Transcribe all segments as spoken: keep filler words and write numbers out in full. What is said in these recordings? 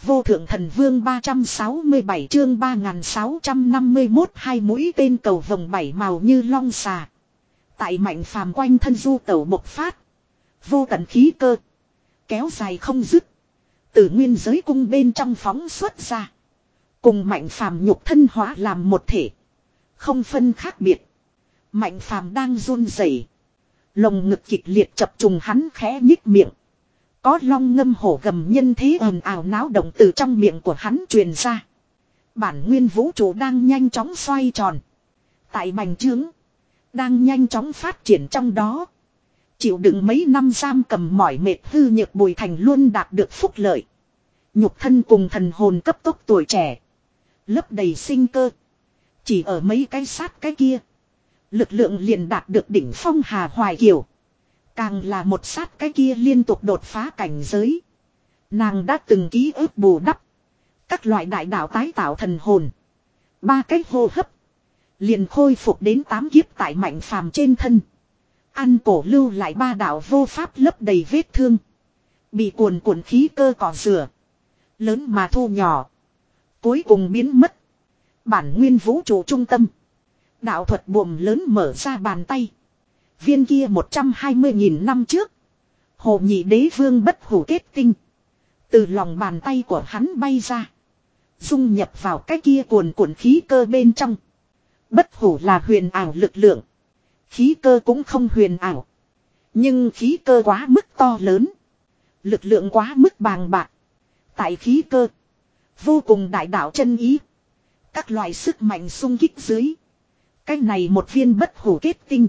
vô thượng thần vương ba trăm sáu mươi bảy chương ba nghìn sáu trăm năm mươi mốt hai mũi tên cầu vồng bảy màu như long xà. Tại Mạnh Phàm quanh thân du tẩu bộc phát. Vô tận khí cơ. Kéo dài không dứt. Từ nguyên giới cung bên trong phóng xuất ra. Cùng Mạnh Phàm nhục thân hóa làm một thể. Không phân khác biệt. Mạnh Phàm đang run rẩy, lồng ngực kịch liệt chập trùng, hắn khẽ nhích miệng. Có long ngâm hổ gầm nhân thế ồn ào náo động từ trong miệng của hắn truyền ra. Bản nguyên vũ trụ đang nhanh chóng xoay tròn. Tại bành trướng. Đang nhanh chóng phát triển trong đó. Chịu đựng mấy năm giam cầm mỏi mệt hư nhược Bùi Thành luôn đạt được phúc lợi. Nhục thân cùng thần hồn cấp tốc tuổi trẻ. Lấp đầy sinh cơ. Chỉ ở mấy cái sát cái kia. Lực lượng liền đạt được đỉnh phong Hà Hoài Kiều. Càng là một sát cái kia liên tục đột phá cảnh giới. Nàng đã từng ký ức bù đắp. Các loại đại đạo tái tạo thần hồn. Ba cái hô hấp. Liền khôi phục đến tám kiếp tại Mạnh Phàm trên thân. Ăn cổ lưu lại ba đạo vô pháp lấp đầy vết thương. Bị cuồn cuộn khí cơ cỏ rửa. Lớn mà thu nhỏ. Cuối cùng biến mất. Bản nguyên vũ trụ trung tâm. Đạo thuật buồm lớn mở ra bàn tay. Viên kia một trăm hai mươi nghìn năm trước. Hồ Nhị Đế Vương bất hủ kết tinh. Từ lòng bàn tay của hắn bay ra. Dung nhập vào cái kia cuồn cuộn khí cơ bên trong. Bất hủ là huyền ảo lực lượng. Khí cơ cũng không huyền ảo. Nhưng khí cơ quá mức to lớn. Lực lượng quá mức bàng bạc. Tại khí cơ. Vô cùng đại đạo chân ý. Các loại sức mạnh xung kích dưới. Cái này một viên bất hủ kết tinh.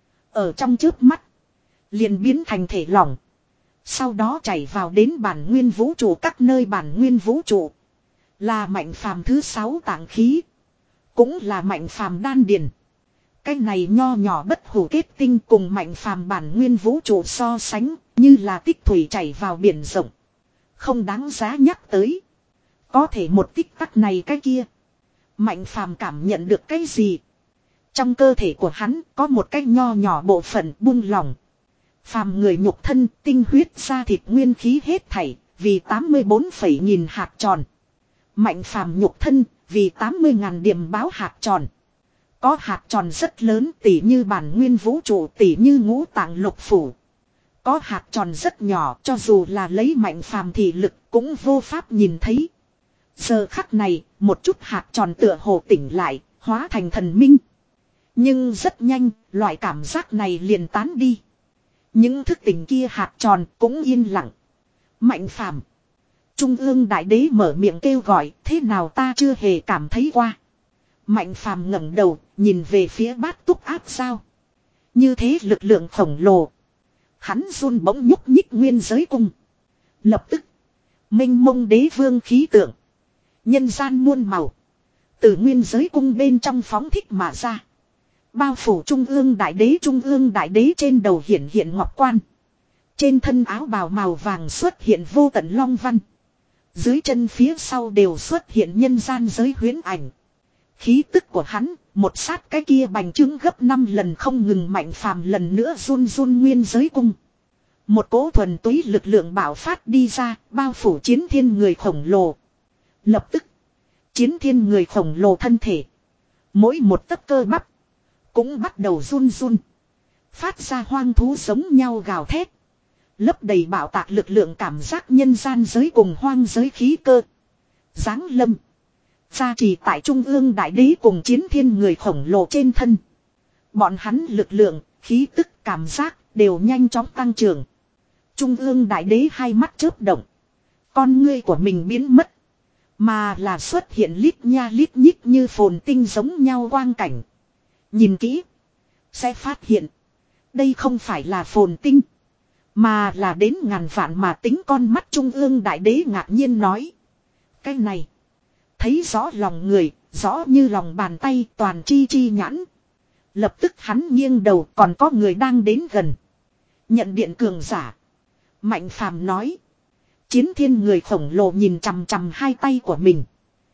Ở trong chớp mắt. Liền biến thành thể lỏng. Sau đó chảy vào đến bản nguyên vũ trụ. Các nơi bản nguyên vũ trụ. Là Mạnh Phàm thứ sáu tạng khí. Cũng là Mạnh Phàm đan điền. Cái này nho nhỏ bất hủ kết tinh cùng Mạnh Phàm bản nguyên vũ trụ so sánh. Như là tích thủy chảy vào biển rộng. Không đáng giá nhắc tới. Có thể một tích tắc này cái kia. Mạnh Phàm cảm nhận được cái gì? Trong cơ thể của hắn có một cái nho nhỏ bộ phận buông lỏng. Phàm người nhục thân tinh huyết da thịt nguyên khí hết thảy vì tám mươi bốn phẩy nghìn hạt tròn. Mạnh Phàm nhục thân vì tám mươi ngàn điểm báo hạt tròn. Có hạt tròn rất lớn tỉ như bản nguyên vũ trụ tỉ như ngũ tạng lục phủ. Có hạt tròn rất nhỏ cho dù là lấy Mạnh Phàm thị lực cũng vô pháp nhìn thấy. Giờ khắc này một chút hạt tròn tựa hồ tỉnh lại hóa thành thần minh. Nhưng rất nhanh loại cảm giác này liền tán đi. Những thức tỉnh kia hạt tròn cũng yên lặng. Mạnh Phàm. Trung ương đại đế mở miệng kêu gọi, thế nào ta chưa hề cảm thấy qua. Mạnh Phàm ngẩng đầu, nhìn về phía Bát Túc Áp Sao. Như thế lực lượng khổng lồ. Hắn run bỗng nhúc nhích nguyên giới cung. Lập tức, mênh mông đế vương khí tượng. Nhân gian muôn màu. Từ nguyên giới cung bên trong phóng thích mà ra. Bao phủ trung ương đại đế, trung ương đại đế trên đầu hiện hiện ngọc quan. Trên thân áo bào màu vàng xuất hiện vô tận long văn. Dưới chân phía sau đều xuất hiện nhân gian giới huyễn ảnh. Khí tức của hắn, một sát cái kia bành trướng gấp năm lần không ngừng. Mạnh Phàm lần nữa run run nguyên giới cung. Một cỗ thuần túy lực lượng bạo phát đi ra, bao phủ chiến thiên người khổng lồ. Lập tức, chiến thiên người khổng lồ thân thể. Mỗi một tấc cơ bắp, cũng bắt đầu run run. Phát ra hoang thú giống nhau gào thét. Lấp đầy bạo tạc lực lượng cảm giác nhân gian giới cùng hoang giới khí cơ. Giáng lâm. Gia trì tại trung ương đại đế cùng chiến thiên người khổng lồ trên thân. Bọn hắn lực lượng, khí tức, cảm giác đều nhanh chóng tăng trưởng. Trung ương đại đế hai mắt chớp động. Con ngươi của mình biến mất. Mà là xuất hiện lít nha lít nhít như phồn tinh giống nhau quang cảnh. Nhìn kỹ. Sẽ phát hiện. Đây không phải là phồn tinh. Mà là đến ngàn vạn mà tính con mắt trung ương đại đế ngạc nhiên nói. Cái này. Thấy rõ lòng người. Rõ như lòng bàn tay toàn chi chi nhãn. Lập tức hắn nghiêng đầu còn có người đang đến gần. Nhận điện cường giả. Mạnh Phàm nói. Chiến thiên người khổng lồ nhìn chằm chằm hai tay của mình.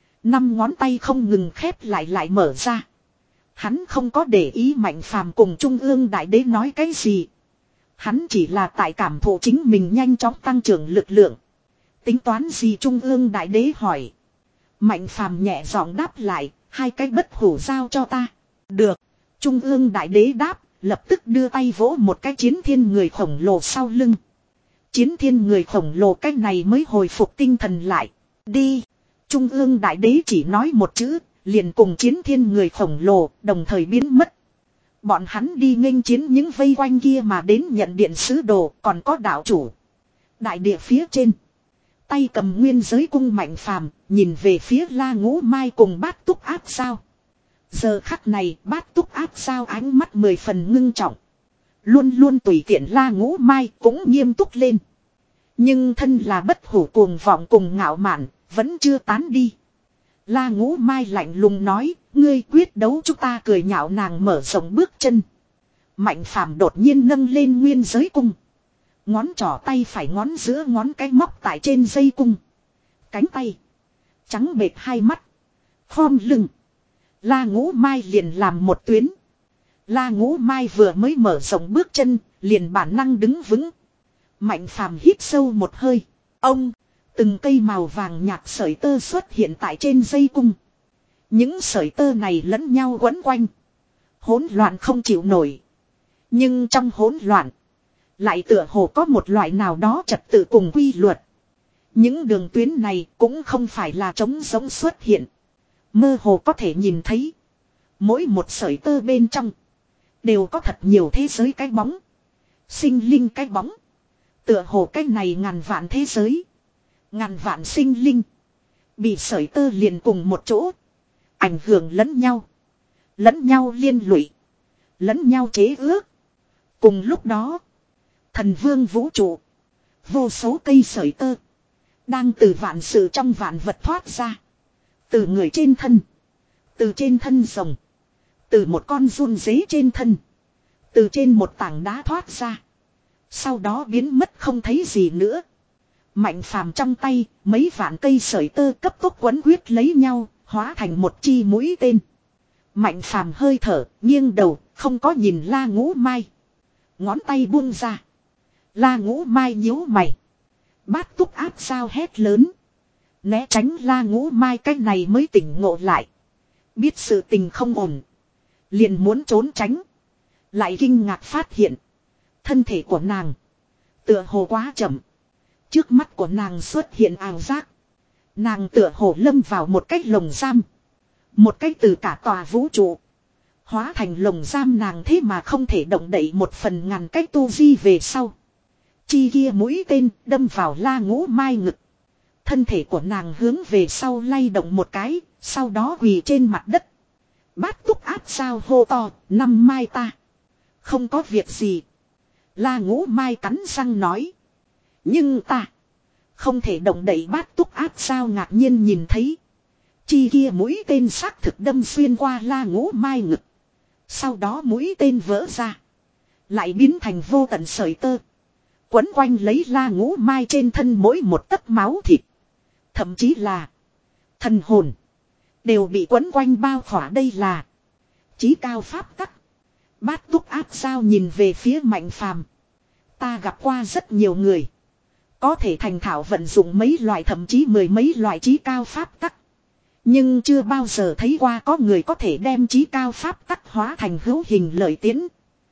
Năm ngón tay không ngừng khép lại lại mở ra. Hắn không có để ý Mạnh Phàm cùng trung ương đại đế nói cái gì. Hắn chỉ là tại cảm thụ chính mình nhanh chóng tăng trưởng lực lượng. Tính toán gì Trung ương đại đế hỏi. Mạnh phàm nhẹ giọng đáp lại, hai cái bất hủ giao cho ta. Được. Trung ương đại đế đáp, lập tức đưa tay vỗ một cái chiến thiên người khổng lồ sau lưng. Chiến thiên người khổng lồ cái này mới hồi phục tinh thần lại. Đi. Trung ương đại đế chỉ nói một chữ, liền cùng chiến thiên người khổng lồ đồng thời biến mất. Bọn hắn đi nghênh chiến những vây quanh kia mà đến nhận điện sứ đồ, còn có đạo chủ. Đại địa phía trên. Tay cầm nguyên giới cung Mạnh Phàm nhìn về phía La Ngũ Mai cùng Bát Túc Áp Sao. Giờ khắc này Bát Túc Áp Sao ánh mắt mười phần ngưng trọng. Luôn luôn tùy tiện La Ngũ Mai cũng nghiêm túc lên. Nhưng thân là bất hủ cuồng vọng cùng ngạo mạn, vẫn chưa tán đi. La Ngũ Mai lạnh lùng nói, ngươi quyết đấu chúng ta cười nhạo nàng mở rộng bước chân. Mạnh Phàm đột nhiên nâng lên nguyên giới cung. Ngón trỏ tay phải ngón giữa ngón cái móc tại trên dây cung. Cánh tay. Trắng bệt hai mắt. Khom lưng. La Ngũ Mai liền làm một tuyến. La Ngũ Mai vừa mới mở rộng bước chân, liền bản năng đứng vững. Mạnh Phàm hít sâu một hơi. Ông, từng cây màu vàng nhạt sợi tơ xuất hiện tại trên dây cung. Những sợi tơ này lẫn nhau quấn quanh. Hỗn loạn không chịu nổi. Nhưng trong hỗn loạn, lại tựa hồ có một loại nào đó trật tự cùng quy luật. Những đường tuyến này cũng không phải là trống rỗng xuất hiện. Mơ hồ có thể nhìn thấy. Mỗi một sợi tơ bên trong đều có thật nhiều thế giới cái bóng. Sinh linh cái bóng. Tựa hồ cái này ngàn vạn thế giới. Ngàn vạn sinh linh. Bị sợi tơ liền cùng một chỗ. Ảnh hưởng lẫn nhau. Lẫn nhau liên lụy. Lẫn nhau chế ước. Cùng lúc đó. Thần vương vũ trụ. Vô số cây sợi tơ. Đang từ vạn sự trong vạn vật thoát ra. Từ người trên thân. Từ trên thân rồng. Từ một con giun dế trên thân. Từ trên một tảng đá thoát ra. Sau đó biến mất không thấy gì nữa. Mạnh Phàm trong tay, mấy vạn cây sợi tơ cấp tốc quấn quyết lấy nhau, hóa thành một chi mũi tên. Mạnh Phàm hơi thở, nghiêng đầu, không có nhìn La Ngũ Mai. Ngón tay buông ra. La Ngũ Mai nhíu mày. Bát Túc Áp Sao hét lớn. Né tránh La Ngũ Mai cái này mới tỉnh ngộ lại. Biết sự tình không ổn. Liền muốn trốn tránh. Lại kinh ngạc phát hiện. Thân thể của nàng. Tựa hồ quá chậm. Trước mắt của nàng xuất hiện ảo giác. Nàng tựa hồ lâm vào một cái lồng giam. Một cái từ cả tòa vũ trụ. Hóa thành lồng giam nàng thế mà không thể động đậy một phần ngàn cách tu di về sau. Chi kia mũi tên đâm vào La Ngũ Mai ngực. Thân thể của nàng hướng về sau lay động một cái. Sau đó quỳ trên mặt đất. Bát Túc Áp Sao hô to, năm mai ta. Không có việc gì. La Ngũ Mai cắn răng nói. Nhưng ta không thể động đậy. Bát Túc Áp Sao ngạc nhiên nhìn thấy. Chi kia mũi tên xác thực đâm xuyên qua La Ngũ Mai ngực. Sau đó mũi tên vỡ ra. Lại biến thành vô tận sợi tơ. Quấn quanh lấy La Ngũ Mai trên thân mỗi một tấc máu thịt. Thậm chí là thần hồn. Đều bị quấn quanh bao khỏa. Đây là chí cao pháp tắc. Bát Túc Áp Sao nhìn về phía Mạnh Phàm. Ta gặp qua rất nhiều người. Có thể thành thạo vận dụng mấy loại thậm chí mười mấy loại chí cao pháp tắc. Nhưng chưa bao giờ thấy qua có người có thể đem chí cao pháp tắc hóa thành hữu hình lợi tiến.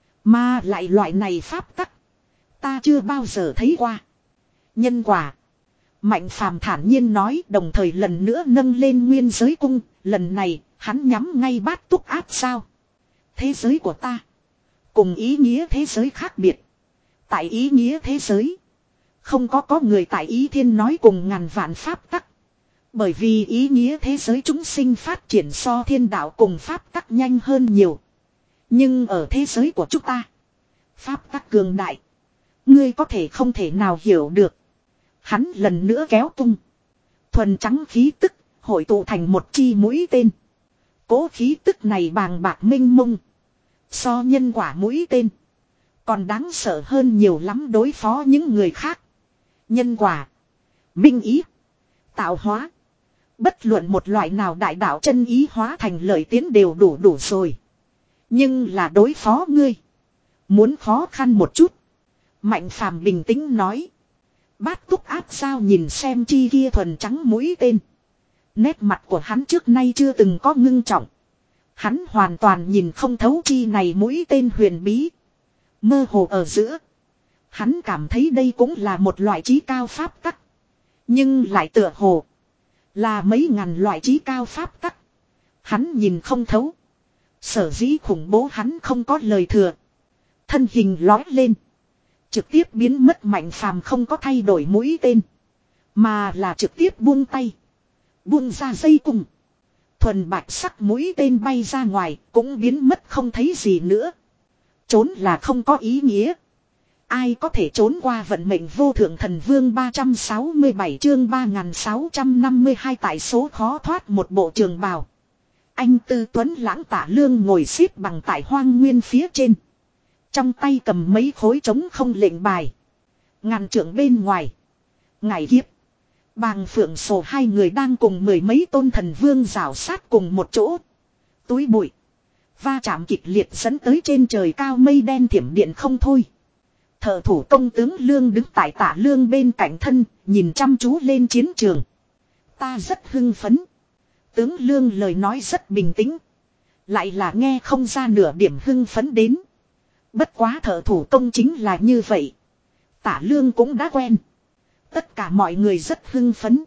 Mà lại loại này pháp tắc. Ta chưa bao giờ thấy qua. Nhân quả. Mạnh Phàm thản nhiên nói, đồng thời lần nữa nâng lên nguyên giới cung. Lần này hắn nhắm ngay Bát Túc Áp Sao. Thế giới của ta. Cùng ý nghĩa thế giới khác biệt. Tại ý nghĩa thế giới. Không có có người tại ý thiên nói cùng ngàn vạn pháp tắc. Bởi vì ý nghĩa thế giới chúng sinh phát triển so thiên đạo cùng pháp tắc nhanh hơn nhiều. Nhưng ở thế giới của chúng ta. Pháp tắc cường đại. Ngươi có thể không thể nào hiểu được. Hắn lần nữa kéo tung. Thuần trắng khí tức hội tụ thành một chi mũi tên. Cố khí tức này bàng bạc minh mông. So nhân quả mũi tên. Còn đáng sợ hơn nhiều lắm đối phó những người khác. Nhân quả. Minh ý. Tạo hóa. Bất luận một loại nào đại đạo chân ý hóa thành lợi tiến đều đủ đủ rồi. Nhưng là đối phó ngươi. Muốn khó khăn một chút. Mạnh Phàm bình tĩnh nói. Bát túc áp sao nhìn xem chi kia thuần trắng mũi tên. Nét mặt của hắn trước nay chưa từng có ngưng trọng. Hắn hoàn toàn nhìn không thấu chi này mũi tên huyền bí. Mơ hồ ở giữa. Hắn cảm thấy đây cũng là một loại trí cao pháp tắc. Nhưng lại tựa hồ. Là mấy ngàn loại trí cao pháp tắc. Hắn nhìn không thấu. Sở dĩ khủng bố hắn không có lời thừa. Thân hình lói lên. Trực tiếp biến mất Mạnh Phàm không có thay đổi mũi tên. Mà là trực tiếp buông tay. Buông ra dây cùng. Thuần bạch sắc mũi tên bay ra ngoài cũng biến mất không thấy gì nữa. Trốn là không có ý nghĩa. Ai có thể trốn qua vận mệnh vô thượng thần vương ba trăm sáu mươi bảy chương ba nghìn sáu trăm năm mươi hai tại số khó thoát một bộ trường bào. Anh Tư Tuấn Lãng Tả Lương ngồi xếp bằng tại hoang nguyên phía trên. Trong tay cầm mấy khối trống không lệnh bài. Ngàn trượng bên ngoài. Ngày kiếp. Bàng Phượng Sổ hai người đang cùng mười mấy tôn thần vương rảo sát cùng một chỗ. Túi bụi. Va chạm kịch liệt dẫn tới trên trời cao mây đen thiểm điện không thôi. Thợ thủ công tướng Lương đứng tại Tả Lương bên cạnh thân, nhìn chăm chú lên chiến trường. Ta rất hưng phấn. Tướng Lương lời nói rất bình tĩnh. Lại là nghe không ra nửa điểm hưng phấn đến. Bất quá thợ thủ công chính là như vậy. Tả Lương cũng đã quen. Tất cả mọi người rất hưng phấn.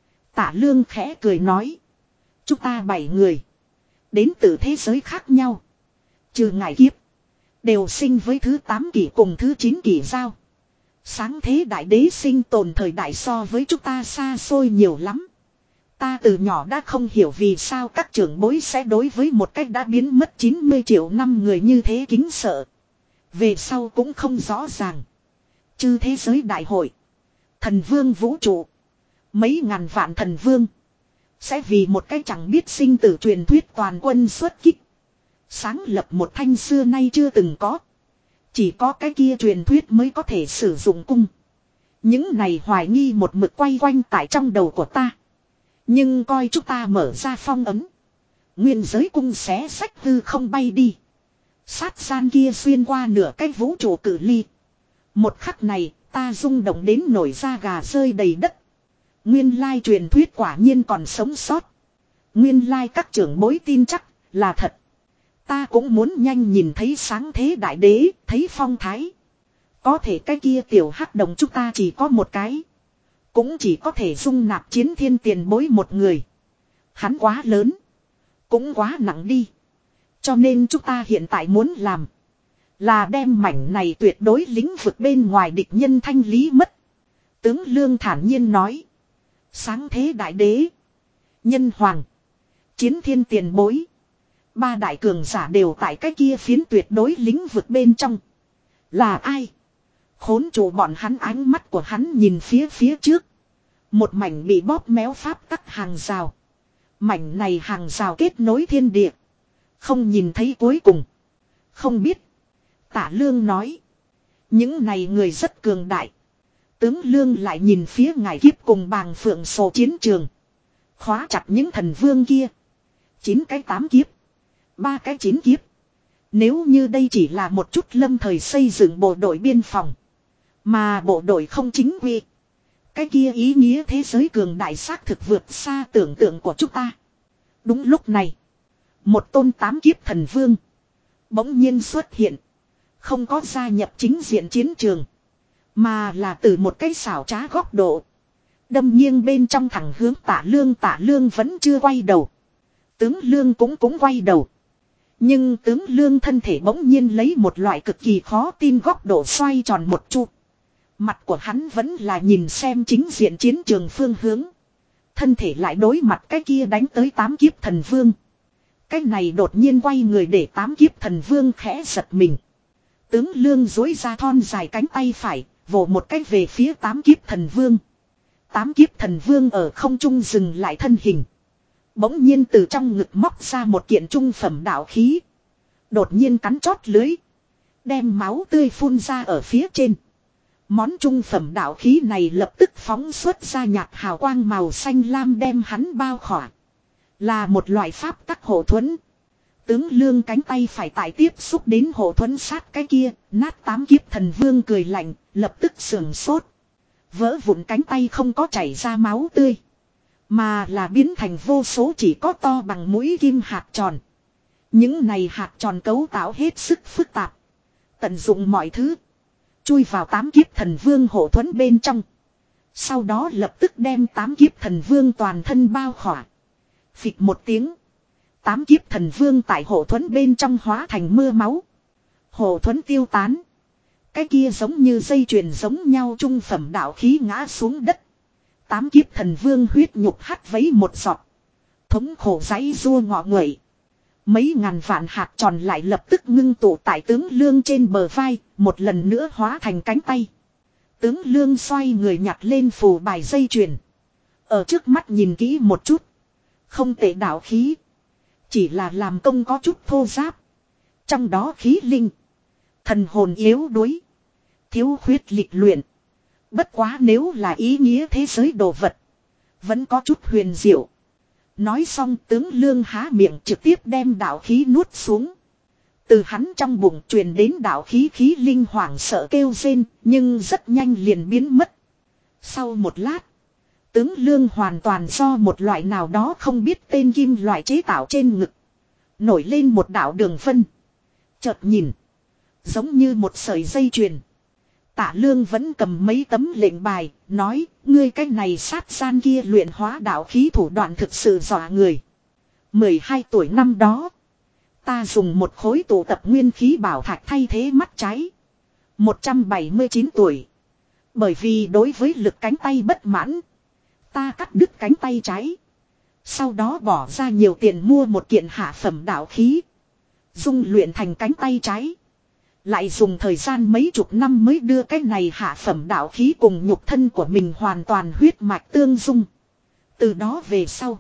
Tả Lương khẽ cười nói. Chúng ta bảy người. Đến từ thế giới khác nhau. Trừ ngài kiếp. Đều sinh với thứ tám kỷ cùng thứ chín kỷ giao. Sáng thế đại đế sinh tồn thời đại so với chúng ta xa xôi nhiều lắm. Ta từ nhỏ đã không hiểu vì sao các trưởng bối sẽ đối với một cách đã biến mất chín mươi triệu năm người như thế kính sợ. Về sau cũng không rõ ràng. Chư thế giới đại hội. Thần vương vũ trụ. Mấy ngàn vạn thần vương. Sẽ vì một cái chẳng biết sinh tử truyền thuyết toàn quân xuất kích. Sáng lập một thanh xưa nay chưa từng có. Chỉ có cái kia truyền thuyết mới có thể sử dụng cung. Những này hoài nghi một mực quay quanh tại trong đầu của ta. Nhưng coi chúng ta mở ra phong ấm. Nguyên giới cung xé sách hư không bay đi. Sát gian kia xuyên qua nửa cái vũ trụ cử ly. Một khắc này ta rung động đến nổi da gà rơi đầy đất. Nguyên lai truyền thuyết quả nhiên còn sống sót. Nguyên lai các trưởng bối tin chắc là thật. Ta cũng muốn nhanh nhìn thấy sáng thế đại đế, thấy phong thái. Có thể cái kia tiểu hắc đồng chúng ta chỉ có một cái. Cũng chỉ có thể dung nạp chiến thiên tiền bối một người. Hắn quá lớn. Cũng quá nặng đi. Cho nên chúng ta hiện tại muốn làm. Là đem mảnh này tuyệt đối lĩnh vực bên ngoài địch nhân thanh lý mất. Tướng Lương thản nhiên nói. Sáng thế đại đế. Nhân hoàng. Chiến thiên tiền bối. Ba đại cường giả đều tại cái kia phiến tuyệt đối lĩnh vực bên trong. Là ai? Khốn trụ bọn hắn, ánh mắt của hắn nhìn phía phía trước. Một mảnh bị bóp méo pháp tắc hàng rào. Mảnh này hàng rào kết nối thiên địa. Không nhìn thấy cuối cùng. Không biết. Tả Lương nói. Những này người rất cường đại. Tướng Lương lại nhìn phía ngài kiếp cùng Bàng Phượng Sổ chiến trường. Khóa chặt những thần vương kia. Chín cái tám kiếp. Ba cái chín kiếp. Nếu như đây chỉ là một chút lâm thời xây dựng bộ đội biên phòng. Mà bộ đội không chính quy. Cái kia ý nghĩa thế giới cường đại xác thực vượt xa tưởng tượng của chúng ta. Đúng lúc này. Một tôn tám kiếp thần vương. Bỗng nhiên xuất hiện. Không có gia nhập chính diện chiến trường. Mà là từ một cái xảo trá góc độ. Đâm nghiêng bên trong thẳng hướng Tả Lương. Tả Lương vẫn chưa quay đầu. Tướng Lương cũng cũng quay đầu. Nhưng tướng Lương thân thể bỗng nhiên lấy một loại cực kỳ khó tin góc độ xoay tròn một chút. Mặt của hắn vẫn là nhìn xem chính diện chiến trường phương hướng. Thân thể lại đối mặt cái kia đánh tới tám kiếp thần vương. Cái này đột nhiên quay người để tám kiếp thần vương khẽ giật mình. Tướng Lương dối ra thon dài cánh tay phải, vỗ một cái về phía tám kiếp thần vương. Tám kiếp thần vương ở không trung dừng lại thân hình. Bỗng nhiên từ trong ngực móc ra một kiện trung phẩm đạo khí. Đột nhiên cắn chót lưới. Đem máu tươi phun ra ở phía trên. Món trung phẩm đạo khí này lập tức phóng xuất ra nhạt hào quang màu xanh lam đem hắn bao khỏa. Là một loại pháp tắc hộ thuẫn. Tướng Lương cánh tay phải tại tiếp xúc đến hộ thuẫn sát cái kia, nát tám kiếp thần vương cười lạnh, lập tức sườn sốt. Vỡ vụn cánh tay không có chảy ra máu tươi. Mà là biến thành vô số chỉ có to bằng mũi kim hạt tròn. Những này hạt tròn cấu tạo hết sức phức tạp. Tận dụng mọi thứ. Chui vào tám kiếp thần vương hộ thuẫn bên trong. Sau đó lập tức đem tám kiếp thần vương toàn thân bao khỏa. Phịch một tiếng. Tám kiếp thần vương tại hộ thuẫn bên trong hóa thành mưa máu. Hộ thuẫn tiêu tán. Cái kia giống như dây chuyền giống nhau trung phẩm đạo khí ngã xuống đất. Tám kiếp thần vương huyết nhục hắt vấy một giọt. Thống khổ giấy rua ngọ nguậy. Mấy ngàn vạn hạt tròn lại lập tức ngưng tụ tại tướng lương trên bờ vai. Một lần nữa hóa thành cánh tay. Tướng lương xoay người nhặt lên phù bài dây chuyền. Ở trước mắt nhìn kỹ một chút. Không tệ đạo khí. Chỉ là làm công có chút thô giáp. Trong đó khí linh. Thần hồn yếu đuối. Thiếu khuyết lịch luyện. Bất quá nếu là ý nghĩa thế giới đồ vật. Vẫn có chút huyền diệu. Nói xong tướng lương há miệng trực tiếp đem đạo khí nuốt xuống. Từ hắn trong bụng truyền đến đạo khí khí linh hoảng sợ kêu rên. Nhưng rất nhanh liền biến mất. Sau một lát. Tướng lương hoàn toàn do một loại nào đó không biết tên kim loại chế tạo trên ngực. Nổi lên một đạo đường vân. Chợt nhìn. Giống như một sợi dây chuyền. Tạ lương vẫn cầm mấy tấm lệnh bài. Nói ngươi cái này sát gian kia luyện hóa đạo khí thủ đoạn thực sự dọa người. mười hai tuổi năm đó. Ta dùng một khối tụ tập nguyên khí bảo thạch thay thế mắt trái. một trăm bảy mươi chín tuổi. Bởi vì đối với lực cánh tay bất mãn. Ta cắt đứt cánh tay trái. Sau đó bỏ ra nhiều tiền mua một kiện hạ phẩm đạo khí. Dung luyện thành cánh tay trái. Lại dùng thời gian mấy chục năm mới đưa cái này hạ phẩm đạo khí cùng nhục thân của mình hoàn toàn huyết mạch tương dung. Từ đó về sau.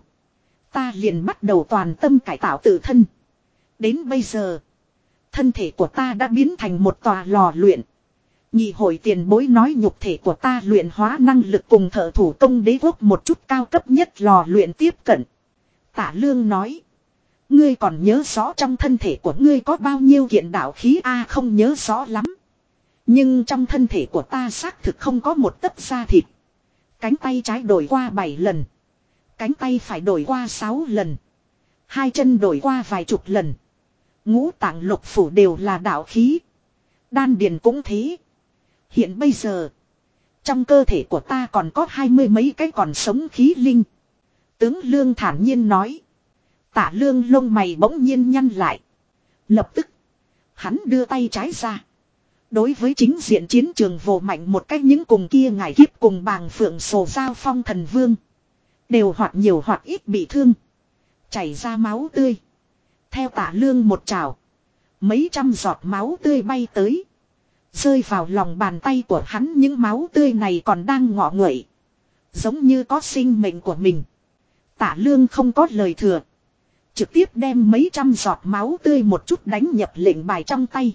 Ta liền bắt đầu toàn tâm cải tạo tự thân. Đến bây giờ. Thân thể của ta đã biến thành một tòa lò luyện. Nhị hội tiền bối nói nhục thể của ta luyện hóa năng lực cùng thợ thủ công đế quốc một chút cao cấp nhất lò luyện tiếp cận. Tạ lương nói. Ngươi còn nhớ rõ trong thân thể của ngươi có bao nhiêu kiện đạo khí a à, không nhớ rõ lắm. Nhưng trong thân thể của ta xác thực không có một tấc da thịt. Cánh tay trái đổi qua bảy lần. Cánh tay phải đổi qua sáu lần. Hai chân đổi qua vài chục lần. Ngũ tạng lục phủ đều là đạo khí. Đan điền cũng thế. Hiện bây giờ. Trong cơ thể của ta còn có hai mươi mấy cái còn sống khí linh. Tướng lương thản nhiên nói. Tạ lương lông mày bỗng nhiên nhăn lại. Lập tức. Hắn đưa tay trái ra. Đối với chính diện chiến trường vồ mạnh một cách những cùng kia ngải kiếp cùng bàng phượng sổ giao phong thần vương. Đều hoặc nhiều hoặc ít bị thương. Chảy ra máu tươi. Theo tạ lương một trào. Mấy trăm giọt máu tươi bay tới. Rơi vào lòng bàn tay của hắn những máu tươi này còn đang ngọ nguậy. Giống như có sinh mệnh của mình. Tạ lương không có lời thừa. Trực tiếp đem mấy trăm giọt máu tươi một chút đánh nhập lệnh bài trong tay.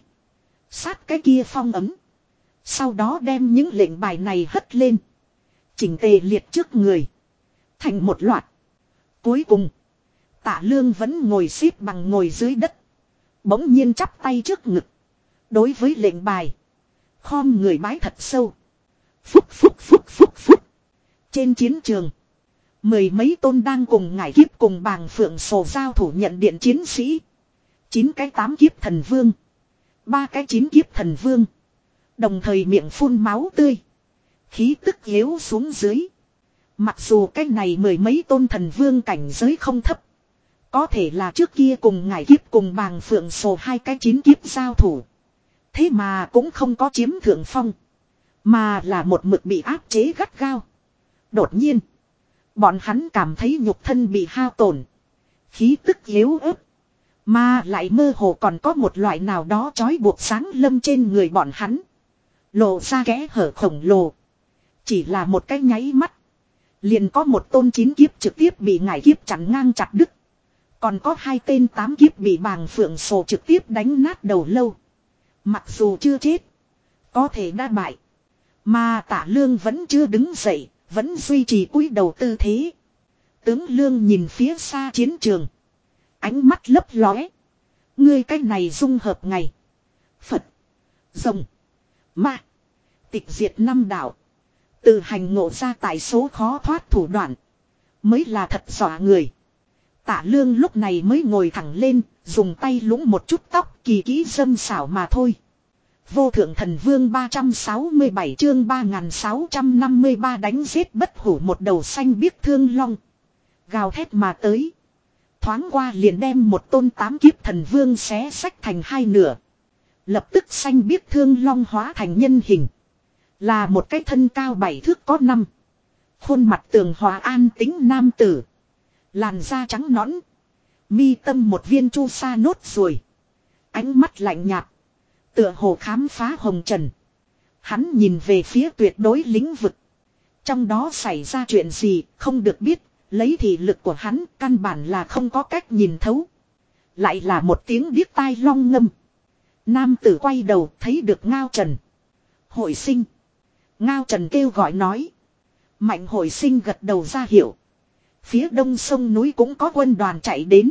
Sát cái kia phong ấm. Sau đó đem những lệnh bài này hất lên. Chỉnh tề liệt trước người. Thành một loạt. Cuối cùng. Tạ lương vẫn ngồi xếp bằng ngồi dưới đất. Bỗng nhiên chắp tay trước ngực. Đối với lệnh bài. Khom người bái thật sâu. Phúc phúc phúc phúc phúc. Trên chiến trường. Mười mấy tôn đang cùng ngải kiếp cùng bàng phượng sổ giao thủ nhận điện chiến sĩ. Chín cái tám kiếp thần vương. Ba cái chín kiếp thần vương. Đồng thời miệng phun máu tươi. Khí tức yếu xuống dưới. Mặc dù cái này mười mấy tôn thần vương cảnh giới không thấp. Có thể là trước kia cùng ngải kiếp cùng bàng phượng sổ hai cái chín kiếp giao thủ. Thế mà cũng không có chiếm thượng phong. Mà là một mực bị áp chế gắt gao. Đột nhiên. Bọn hắn cảm thấy nhục thân bị hao tổn. Khí tức yếu ớt. Mà lại mơ hồ còn có một loại nào đó trói buộc sáng lâm trên người bọn hắn. Lộ ra kẽ hở khổng lồ. Chỉ là một cái nháy mắt. Liền có một tôn chín kiếp trực tiếp bị ngải kiếp chặn ngang chặt đứt. Còn có hai tên tám kiếp bị bàng phượng sổ trực tiếp đánh nát đầu lâu. Mặc dù chưa chết. Có thể đã bại. Mà Tạ lương vẫn chưa đứng dậy. Vẫn duy trì cúi đầu tư thế. Tướng lương nhìn phía xa chiến trường. Ánh mắt lấp lóe. Ngươi cái này dung hợp ngày. Phật. Rồng. Ma. Tịch diệt năm đạo. Tự hành ngộ ra tại số khó thoát thủ đoạn. Mới là thật dọa người. Tạ Lương lúc này mới ngồi thẳng lên. Dùng tay lũng một chút tóc kỳ kỹ dâm xảo mà thôi. Vô thượng thần vương ba trăm sáu mươi bảy chương ba nghìn sáu trăm năm mươi ba đánh giết bất hủ một đầu xanh biếc thương long. Gào thét mà tới. Thoáng qua liền đem một tôn tám kiếp thần vương xé xách thành hai nửa. Lập tức xanh biếc thương long hóa thành nhân hình. Là một cái thân cao bảy thước có năm. Khuôn mặt tường hòa an tính nam tử. Làn da trắng nõn. Mi tâm một viên chu sa nốt ruồi. Ánh mắt lạnh nhạt. Tựa hồ khám phá hồng trần. Hắn nhìn về phía tuyệt đối lĩnh vực. Trong đó xảy ra chuyện gì không được biết. Lấy thị lực của hắn căn bản là không có cách nhìn thấu. Lại là một tiếng điếc tai long ngâm. Nam tử quay đầu thấy được Ngao Trần. Hội sinh. Ngao Trần kêu gọi nói. Mạnh Hội sinh gật đầu ra hiệu. Phía đông sông núi cũng có quân đoàn chạy đến.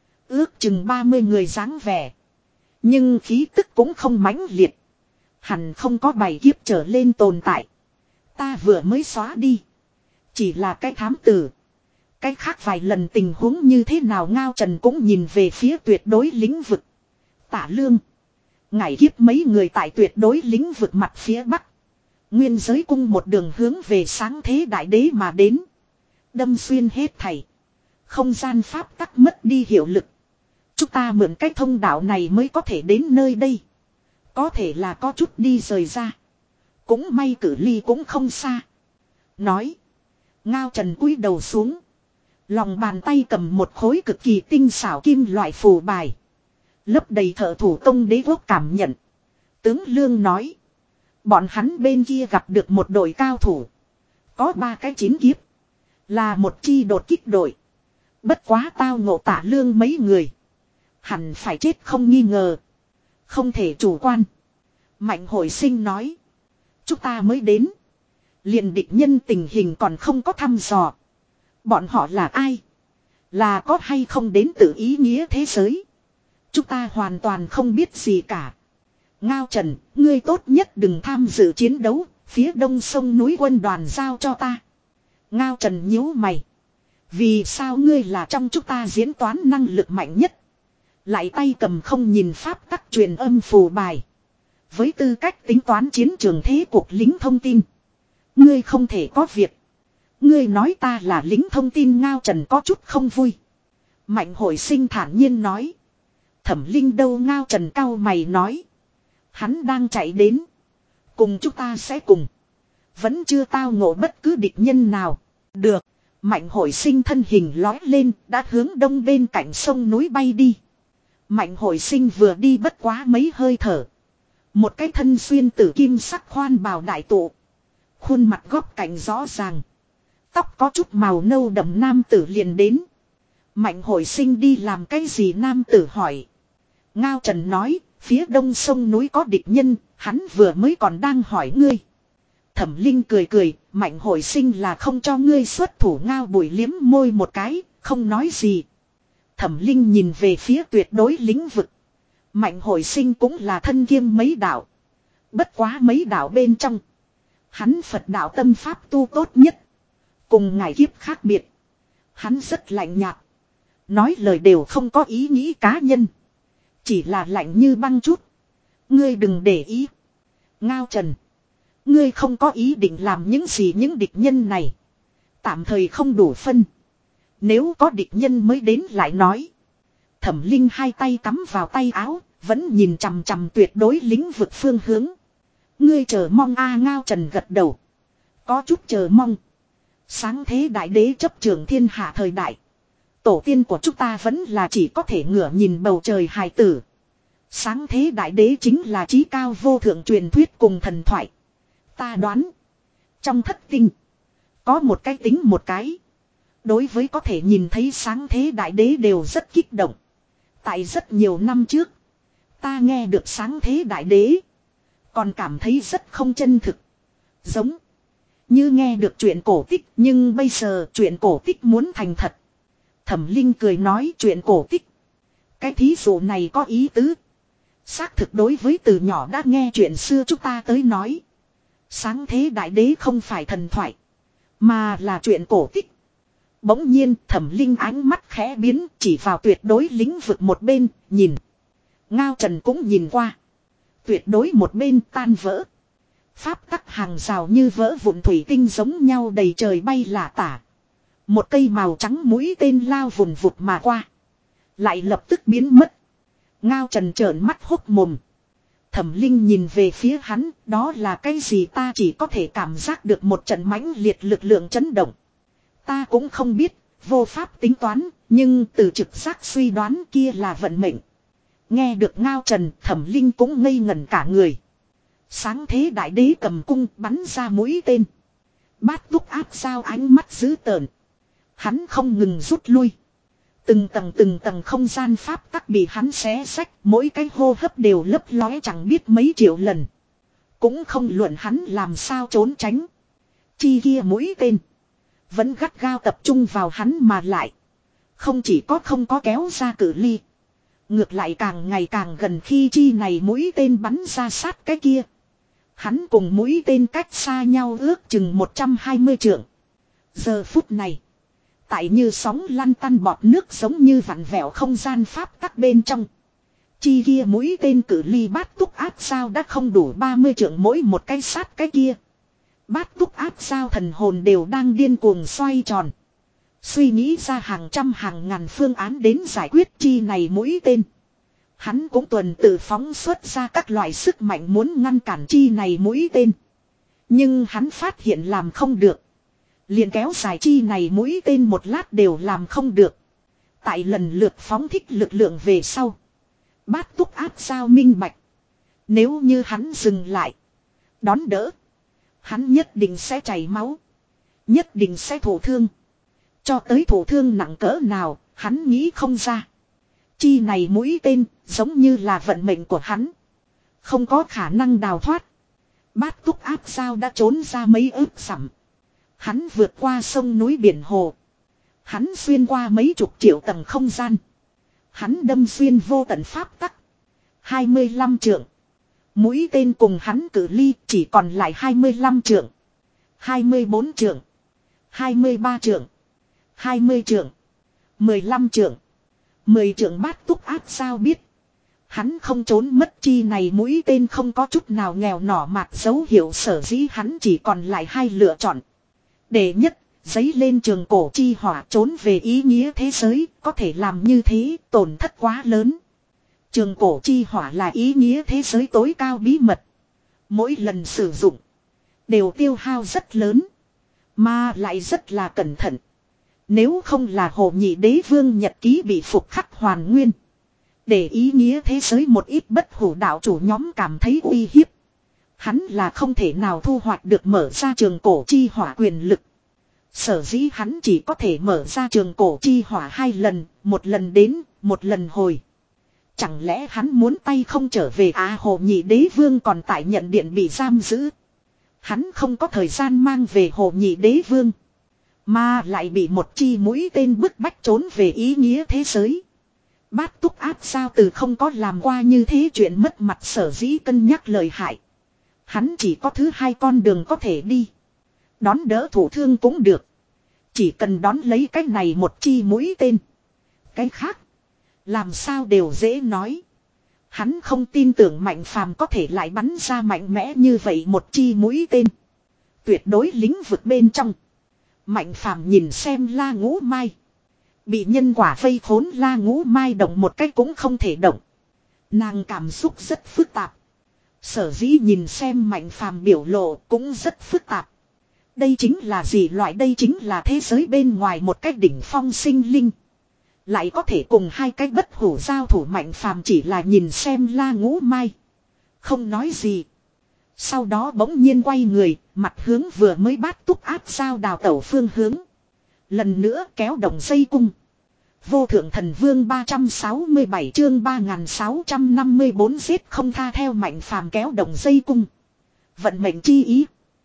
Ước chừng ba mươi người dáng vẻ. Nhưng khí tức cũng không mãnh liệt. Hẳn không có bảy kiếp trở lên tồn tại. Ta vừa mới xóa đi. Chỉ là cái thám tử. Cái khác vài lần tình huống như thế nào Ngao Trần cũng nhìn về phía tuyệt đối lĩnh vực. Tạ Lương. Ngải kiếp mấy người tại tuyệt đối lĩnh vực mặt phía bắc. Nguyên giới cung một đường hướng về sáng thế đại đế mà đến. Đâm xuyên hết thảy. Không gian pháp tắc mất đi hiệu lực. Chúng ta mượn cái thông đạo này mới có thể đến nơi đây. Có thể là có chút đi rời ra. Cũng may cử ly cũng không xa. Nói. Ngao Trần cúi đầu xuống. Lòng bàn tay cầm một khối cực kỳ tinh xảo kim loại phù bài. Lấp đầy thợ thủ công đế quốc cảm nhận. Tướng Lương nói. Bọn hắn bên kia gặp được một đội cao thủ. Có ba cái chín kiếp. Là một chi đột kích đội. Bất quá tao ngộ Tạ Lương mấy người. Hẳn phải chết không nghi ngờ. Không thể chủ quan. Mạnh Hội sinh nói. Chúng ta mới đến. Liền địch nhân tình hình còn không có thăm dò. Bọn họ là ai? Là có hay không đến từ ý nghĩa thế giới? Chúng ta hoàn toàn không biết gì cả. Ngao Trần, ngươi tốt nhất đừng tham dự chiến đấu. Phía đông sông núi quân đoàn giao cho ta. Ngao Trần nhíu mày. Vì sao ngươi là trong chúng ta diễn toán năng lực mạnh nhất? Lại tay cầm không nhìn pháp tắc truyền âm phù bài. Với tư cách tính toán chiến trường thế cuộc lính thông tin. Ngươi không thể có việc. Ngươi nói ta là lính thông tin Ngao Trần có chút không vui. Mạnh Hội sinh thản nhiên nói. Thẩm Linh đâu Ngao Trần cau mày nói. Hắn đang chạy đến. Cùng chúng ta sẽ cùng. Vẫn chưa tao ngộ bất cứ địch nhân nào. Được. Mạnh Hội sinh thân hình lói lên đã hướng đông bên cạnh sông núi bay đi. Mạnh Hội sinh vừa đi bất quá mấy hơi thở. Một cái thân xuyên tử kim sắc khoan bào đại tụ. Khuôn mặt góc cạnh rõ ràng. Tóc có chút màu nâu đậm nam tử liền đến. Mạnh Hội sinh đi làm cái gì nam tử hỏi. Ngao Trần nói, phía đông sông núi có địch nhân, hắn vừa mới còn đang hỏi ngươi. Thẩm Linh cười cười, Mạnh Hội sinh là không cho ngươi xuất thủ Ngao Bùi liếm môi một cái, không nói gì. Thẩm Linh nhìn về phía tuyệt đối lĩnh vực. Mạnh Hội sinh cũng là thân kiêm mấy đạo. Bất quá mấy đạo bên trong. Hắn Phật đạo tâm pháp tu tốt nhất. Cùng ngài kiếp khác biệt. Hắn rất lạnh nhạt. Nói lời đều không có ý nghĩ cá nhân. Chỉ là lạnh như băng chút. Ngươi đừng để ý. Ngao Trần. Ngươi không có ý định làm những gì những địch nhân này. Tạm thời không đủ phân. Nếu có địch nhân mới đến lại nói. Thẩm Linh hai tay cắm vào tay áo. Vẫn nhìn chằm chằm tuyệt đối lĩnh vực phương hướng. Ngươi chờ mong a Ngao Trần gật đầu. Có chút chờ mong. Sáng thế đại đế chấp trường thiên hạ thời đại. Tổ tiên của chúng ta vẫn là chỉ có thể ngửa nhìn bầu trời hài tử. Sáng thế đại đế chính là chí cao vô thượng truyền thuyết cùng thần thoại. Ta đoán. Trong thất tinh. Có một cái tính một cái. Đối với có thể nhìn thấy sáng thế đại đế đều rất kích động. Tại rất nhiều năm trước. Ta nghe được sáng thế đại đế. Còn cảm thấy rất không chân thực. Giống. Như nghe được chuyện cổ tích. Nhưng bây giờ chuyện cổ tích muốn thành thật. Thẩm Linh cười nói chuyện cổ tích. Cái thí dụ này có ý tứ. Xác thực đối với từ nhỏ đã nghe chuyện xưa chúng ta tới nói. Sáng thế đại đế không phải thần thoại. Mà là chuyện cổ tích. Bỗng nhiên Thẩm Linh ánh mắt khẽ biến chỉ vào tuyệt đối lĩnh vực một bên, nhìn. Ngao Trần cũng nhìn qua. Tuyệt đối một bên tan vỡ. Pháp tắc hàng rào như vỡ vụn thủy tinh giống nhau đầy trời bay lả tả. Một cây màu trắng mũi tên lao vùn vụt mà qua. Lại lập tức biến mất. Ngao Trần trợn mắt hốc mồm. Thẩm Linh nhìn về phía hắn, đó là cái gì ta chỉ có thể cảm giác được một trận mãnh liệt lực lượng chấn động. Ta cũng không biết, vô pháp tính toán, nhưng từ trực giác suy đoán kia là vận mệnh. Nghe được Ngao Trần, Thẩm Linh cũng ngây ngẩn cả người. Sáng thế đại đế cầm cung bắn ra mũi tên. Bát túc áp sao ánh mắt dữ tợn. Hắn không ngừng rút lui. Từng tầng từng tầng không gian pháp tắc bị hắn xé xách, mỗi cái hô hấp đều lấp lóe chẳng biết mấy triệu lần. Cũng không luận hắn làm sao trốn tránh. Chi kia mũi tên vẫn gắt gao tập trung vào hắn mà lại. Không chỉ có không có kéo ra cự ly. Ngược lại càng ngày càng gần khi chi này mũi tên bắn ra sát cái kia. Hắn cùng mũi tên cách xa nhau ước chừng một trăm hai mươi trượng. Giờ phút này. Tại như sóng lăn tăn bọt nước giống như vặn vẹo không gian pháp tắc bên trong. Chi kia mũi tên cử ly bát túc áp sao đã không đủ ba mươi trượng mỗi một cái sát cái kia. Bát túc áp sao thần hồn đều đang điên cuồng xoay tròn. Suy nghĩ ra hàng trăm hàng ngàn phương án đến giải quyết chi này mũi tên. Hắn cũng tuần tự phóng xuất ra các loại sức mạnh muốn ngăn cản chi này mũi tên. Nhưng hắn phát hiện làm không được. Liền kéo dài chi này mũi tên một lát đều làm không được. Tại lần lượt phóng thích lực lượng về sau. Bát túc áp sao minh bạch. Nếu như hắn dừng lại. Đón đỡ. Hắn nhất định sẽ chảy máu. Nhất định sẽ thổ thương. Cho tới thổ thương nặng cỡ nào, hắn nghĩ không ra. Chi này mũi tên, giống như là vận mệnh của hắn. Không có khả năng đào thoát. Bát túc áp sao đã trốn ra mấy ước sẵm. Hắn vượt qua sông núi biển hồ. Hắn xuyên qua mấy chục triệu tầng không gian. Hắn đâm xuyên vô tận pháp tắc. hai mươi lăm trượng. Mũi tên cùng hắn cử ly chỉ còn lại hai mươi lăm trượng. hai mươi bốn trượng. hai mươi ba trượng. hai mươi trượng. mười lăm trượng. mười trượng bát túc áp sao biết. Hắn không trốn mất chi này mũi tên không có chút nào nghèo nỏ mạc dấu hiệu sở dĩ hắn chỉ còn lại hai lựa chọn. Đệ nhất, giấy lên trường cổ chi hỏa trốn về ý nghĩa thế giới, có thể làm như thế, tổn thất quá lớn. Trường cổ chi hỏa là ý nghĩa thế giới tối cao bí mật. Mỗi lần sử dụng, đều tiêu hao rất lớn, mà lại rất là cẩn thận. Nếu không là Hồ Nhị Đế Vương nhật ký bị phục khắc hoàn nguyên. Để ý nghĩa thế giới một ít bất hủ đạo chủ nhóm cảm thấy uy hiếp. Hắn là không thể nào thu hoạch được mở ra trường cổ chi hỏa quyền lực. Sở dĩ hắn chỉ có thể mở ra trường cổ chi hỏa hai lần, một lần đến, một lần hồi. Chẳng lẽ hắn muốn tay không trở về à Hồ Nhị Đế Vương còn tại nhận điện bị giam giữ. Hắn không có thời gian mang về Hồ Nhị Đế Vương. Mà lại bị một chi mũi tên bức bách trốn về ý nghĩa thế giới. Bát túc áp sao từ không có làm qua như thế chuyện mất mặt sở dĩ cân nhắc lời hại. Hắn chỉ có thứ hai con đường có thể đi. Đón đỡ thủ thương cũng được. Chỉ cần đón lấy cái này một chi mũi tên. Cái khác. Làm sao đều dễ nói. Hắn không tin tưởng Mạnh Phàm có thể lại bắn ra mạnh mẽ như vậy một chi mũi tên. Tuyệt đối lĩnh vực bên trong. Mạnh Phàm nhìn xem La Ngũ Mai. Bị nhân quả vây khốn La Ngũ Mai động một cách cũng không thể động. Nàng cảm xúc rất phức tạp. Sở dĩ nhìn xem Mạnh Phàm biểu lộ cũng rất phức tạp. Đây chính là gì loại đây chính là thế giới bên ngoài một cách đỉnh phong sinh linh. Lại có thể cùng hai cái bất hủ giao thủ Mạnh Phàm chỉ là nhìn xem La Ngũ Mai. Không nói gì. Sau đó bỗng nhiên quay người, mặt hướng vừa mới bát túc áp sao đào tẩu phương hướng. Lần nữa kéo động dây cung. Vô thượng thần vương ba trăm sáu mươi bảy chương ba nghìn sáu trăm năm mươi bốn giết không tha theo Mạnh Phàm kéo động dây cung. Vận mệnh chi ý.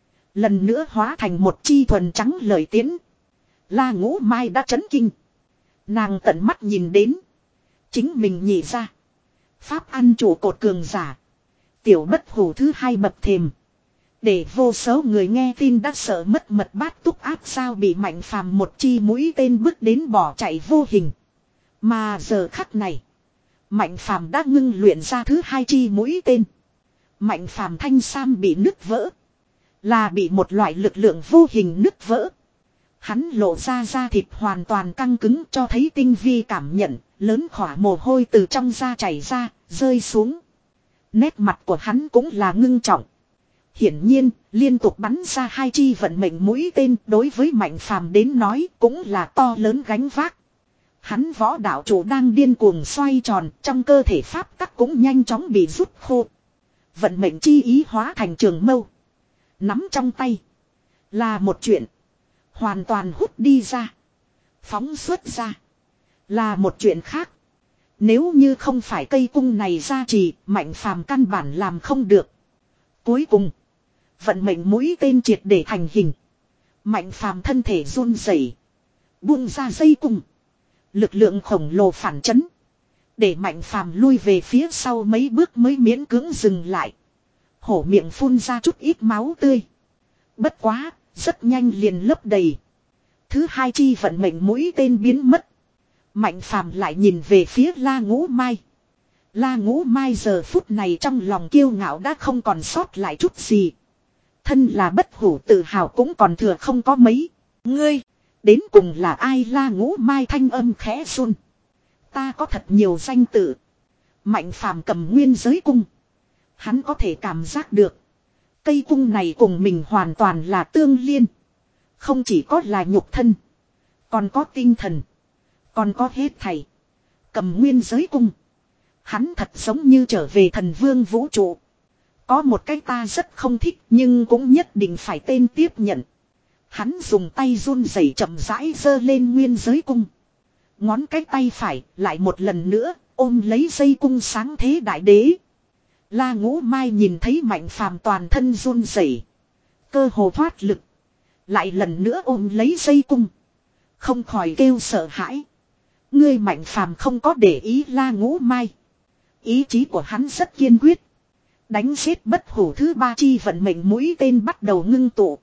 Lần nữa hóa thành một chi thuần trắng lời tiến. La Ngũ Mai đã chấn kinh. Nàng tận mắt nhìn đến. Chính mình nhị ra. Pháp ăn chủ cột cường giả. Tiểu bất hủ thứ hai bậc thềm. Để vô số người nghe tin đã sợ mất mật Bát Túc Áp Sao bị Mạnh Phàm một chi mũi tên bước đến bỏ chạy vô hình. Mà giờ khắc này, Mạnh Phàm đã ngưng luyện ra thứ hai chi mũi tên. Mạnh Phàm thanh sam bị nứt vỡ, là bị một loại lực lượng vô hình nứt vỡ. Hắn lộ ra da thịt hoàn toàn căng cứng, cho thấy tinh vi cảm nhận, lớn khỏa mồ hôi từ trong da chảy ra, rơi xuống. Nét mặt của hắn cũng là ngưng trọng. Hiển nhiên, liên tục bắn ra hai chi vận mệnh mũi tên đối với Mạnh Phàm đến nói cũng là to lớn gánh vác. Hắn võ đạo chủ đang điên cuồng xoay tròn, trong cơ thể pháp tắc cũng nhanh chóng bị rút khô. Vận mệnh chi ý hóa thành trường mâu. Nắm trong tay. Là một chuyện. Hoàn toàn hút đi ra. Phóng xuất ra. Là một chuyện khác. Nếu như không phải cây cung này gia trì, Mạnh Phàm căn bản làm không được. Cuối cùng, vận mệnh mũi tên triệt để thành hình. Mạnh Phàm thân thể run rẩy, buông ra dây cung. Lực lượng khổng lồ phản chấn, để Mạnh Phàm lui về phía sau mấy bước mới miễn cưỡng dừng lại. Hổ miệng phun ra chút ít máu tươi. Bất quá, rất nhanh liền lấp đầy. Thứ hai chi vận mệnh mũi tên biến mất. Mạnh Phàm lại nhìn về phía La Ngũ Mai. La Ngũ Mai giờ phút này trong lòng kiêu ngạo đã không còn sót lại chút gì. Thân là bất hủ tự hào cũng còn thừa không có mấy. Ngươi, đến cùng là ai? La Ngũ Mai thanh âm khẽ run. Ta có thật nhiều danh tự. Mạnh Phàm cầm nguyên giới cung. Hắn có thể cảm giác được. Cây cung này cùng mình hoàn toàn là tương liên. Không chỉ có là nhục thân. Còn có tinh thần. Còn có hết thảy. Cầm nguyên giới cung. Hắn thật giống như trở về thần vương vũ trụ. Có một cái ta rất không thích nhưng cũng nhất định phải tên tiếp nhận. Hắn dùng tay run rẩy chậm rãi giơ lên nguyên giới cung. Ngón cái tay phải lại một lần nữa ôm lấy dây cung sáng thế đại đế. La Ngũ Mai nhìn thấy Mạnh Phàm toàn thân run rẩy, cơ hồ thoát lực, lại lần nữa ôm lấy dây cung, không khỏi kêu sợ hãi. Ngươi Mạnh Phàm không có để ý La Ngũ Mai. Ý chí của hắn rất kiên quyết. Đánh giết bất hủ thứ ba chi vận mệnh mũi tên bắt đầu ngưng tụ.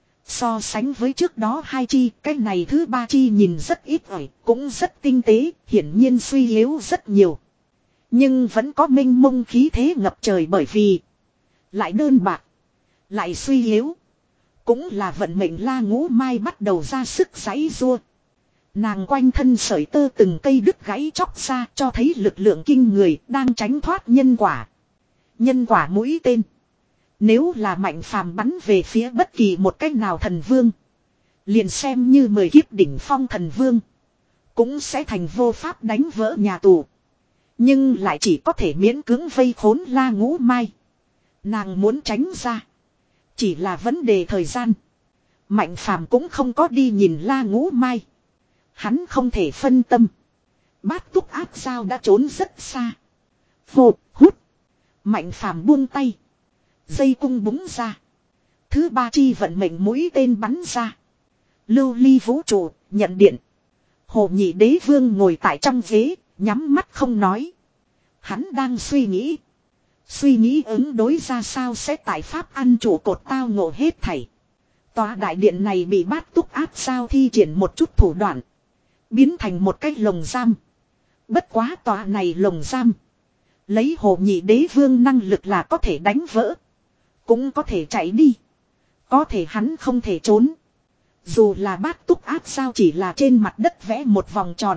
So sánh với trước đó hai chi, cái này thứ ba chi nhìn rất ít ỏi, cũng rất tinh tế, hiển nhiên suy yếu rất nhiều. Nhưng vẫn có mênh mông khí thế ngập trời, bởi vì lại đơn bạc, lại suy yếu. Cũng là vận mệnh La Ngũ Mai bắt đầu ra sức giãy giụa. Nàng quanh thân sợi tơ từng cây đứt gãy chóc ra, cho thấy lực lượng kinh người đang tránh thoát nhân quả. Nhân quả mũi tên. Nếu là Mạnh Phàm bắn về phía bất kỳ một cách nào thần vương, liền xem như mười kiếp đỉnh phong thần vương, cũng sẽ thành vô pháp đánh vỡ nhà tù. Nhưng lại chỉ có thể miễn cưỡng vây khốn La Ngũ Mai. Nàng muốn tránh ra, chỉ là vấn đề thời gian. Mạnh Phàm cũng không có đi nhìn La Ngũ Mai. Hắn không thể phân tâm. Bát Túc Áp Sao đã trốn rất xa. Phột hút. Mạnh Phàm buông tay. Dây cung búng ra. Thứ ba chi vận mệnh mũi tên bắn ra. Lưu ly vũ trụ, nhận điện. Hồ Nhị Đế Vương ngồi tại trong ghế, nhắm mắt không nói. Hắn đang suy nghĩ. Suy nghĩ ứng đối ra sao sẽ tại pháp ăn trụ cột tao ngộ hết thảy. Tòa đại điện này bị Bát Túc Áp Sao thi triển một chút thủ đoạn, biến thành một cái lồng giam. Bất quá tòa này lồng giam, lấy Hồ Nhị Đế Vương năng lực là có thể đánh vỡ, cũng có thể chạy đi. Có thể hắn không thể trốn. Dù là Bát Túc Áp Sao chỉ là trên mặt đất vẽ một vòng tròn,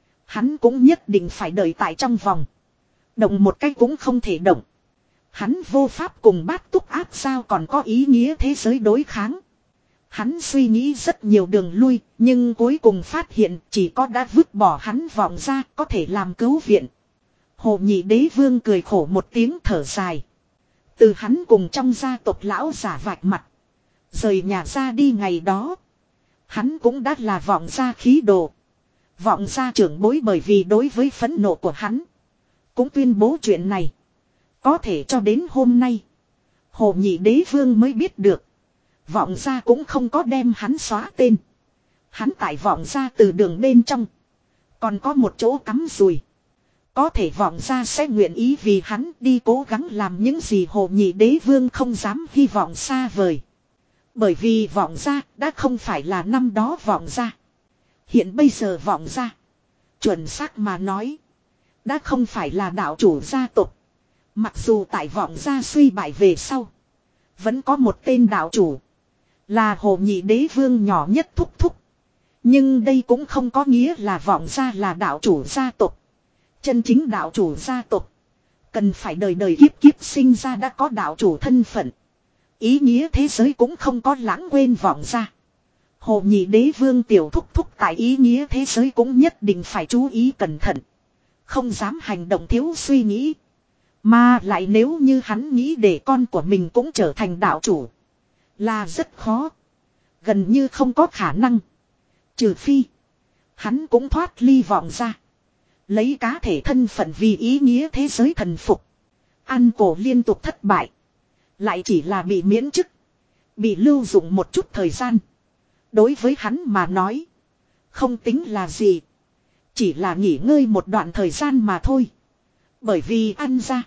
hắn cũng nhất định phải đợi tại trong vòng. Động một cái cũng không thể động. Hắn vô pháp cùng Bát Túc Áp Sao còn có ý nghĩa thế giới đối kháng. Hắn suy nghĩ rất nhiều đường lui, nhưng cuối cùng phát hiện chỉ có đã vứt bỏ hắn vọng ra có thể làm cứu viện. Hồ Nhị Đế Vương cười khổ một tiếng thở dài. Từ hắn cùng trong gia tộc lão giả vạch mặt, rời nhà ra đi ngày đó, hắn cũng đã là vọng ra khí đồ. Vọng ra trưởng bối bởi vì đối với phẫn nộ của hắn, cũng tuyên bố chuyện này. Có thể cho đến hôm nay, Hồ Nhị Đế Vương mới biết được, vọng ra cũng không có đem hắn xóa tên. Hắn tại vọng ra từ đường bên trong, còn có một chỗ cắm rùi. Có thể vọng ra sẽ nguyện ý vì hắn đi cố gắng làm những gì Hồ Nhị Đế Vương không dám hy vọng xa vời. Bởi vì vọng ra đã không phải là năm đó vọng ra. Hiện bây giờ vọng ra. Chuẩn xác mà nói. Đã không phải là đạo chủ gia tộc. Mặc dù tại vọng ra suy bại về sau. Vẫn có một tên đạo chủ. Là Hồ Nhị Đế Vương nhỏ nhất thúc thúc. Nhưng đây cũng không có nghĩa là vọng ra là đạo chủ gia tộc. Chân chính đạo chủ gia tộc. Cần phải đời đời kiếp kiếp sinh ra đã có đạo chủ thân phận. Ý nghĩa thế giới cũng không có lãng quên vọng ra. Hồ Nhị Đế Vương tiểu thúc thúc tại ý nghĩa thế giới cũng nhất định phải chú ý cẩn thận. Không dám hành động thiếu suy nghĩ. Mà lại nếu như hắn nghĩ để con của mình cũng trở thành đạo chủ. Là rất khó. Gần như không có khả năng. Trừ phi. Hắn cũng thoát ly vọng ra. Lấy cá thể thân phận vì ý nghĩa thế giới thần phục. Ăn cổ liên tục thất bại. Lại chỉ là bị miễn chức. Bị lưu dụng một chút thời gian. Đối với hắn mà nói. Không tính là gì. Chỉ là nghỉ ngơi một đoạn thời gian mà thôi. Bởi vì ăn ra.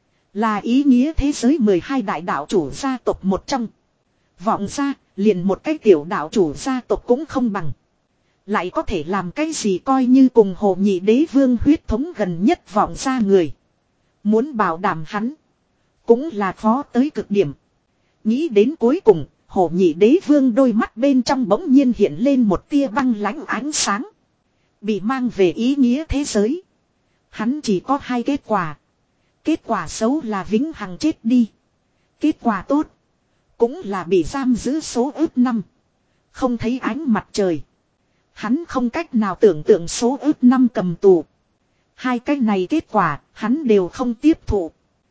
Là ý nghĩa thế giới mười hai đại đạo chủ gia tộc một trong. Vọng ra liền một cái tiểu đạo chủ gia tộc cũng không bằng. Lại có thể làm cái gì coi như cùng Hồ Nhị Đế Vương huyết thống gần nhất vọng ra người. Muốn bảo đảm hắn. Cũng là khó tới cực điểm. Nghĩ đến cuối cùng, Hồ Nhị Đế Vương đôi mắt bên trong bỗng nhiên hiện lên một tia băng lãnh ánh sáng. Bị mang về ý nghĩa thế giới. Hắn chỉ có hai kết quả. Kết quả xấu là vĩnh hằng chết đi. Kết quả tốt. Cũng là bị giam giữ số ước năm. Không thấy ánh mặt trời. Hắn không cách nào tưởng tượng số ước năm cầm tù. Hai cái này kết quả, hắn đều không tiếp thụ.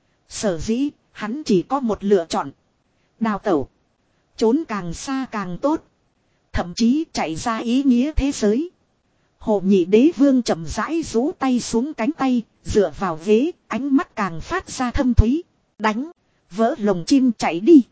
Sở dĩ, hắn chỉ có một lựa chọn. Đào tẩu. Trốn càng xa càng tốt. Thậm chí chạy ra ý nghĩa thế giới. Hồ Nhị Đế Vương chậm rãi rũ tay xuống cánh tay, dựa vào ghế, ánh mắt càng phát ra thâm thúy. Đánh, vỡ lồng chim chạy đi.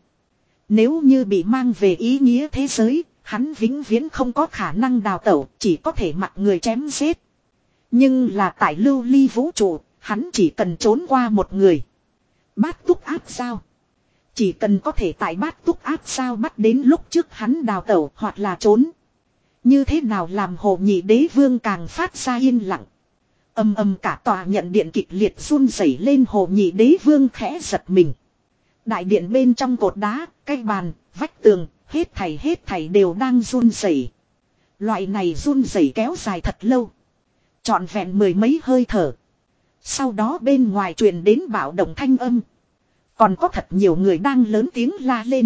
Nếu như bị mang về ý nghĩa thế giới, hắn vĩnh viễn không có khả năng đào tẩu, chỉ có thể mặc người chém giết. Nhưng là tại lưu ly vũ trụ, hắn chỉ cần trốn qua một người. Bát túc áp sao? Chỉ cần có thể tại bát túc áp sao bắt đến lúc trước hắn đào tẩu hoặc là trốn. Như thế nào làm Hồ Nhị Đế Vương càng phát ra yên lặng. Âm âm cả tòa nhận điện kịch liệt run rẩy lên. Hồ Nhị Đế Vương khẽ giật mình. Đại điện bên trong cột đá, cái bàn, vách tường, hết thảy hết thảy đều đang run rẩy. Loại này run rẩy kéo dài thật lâu. Trọn vẹn mười mấy hơi thở. Sau đó bên ngoài truyền đến bạo động thanh âm. Còn có thật nhiều người đang lớn tiếng la lên.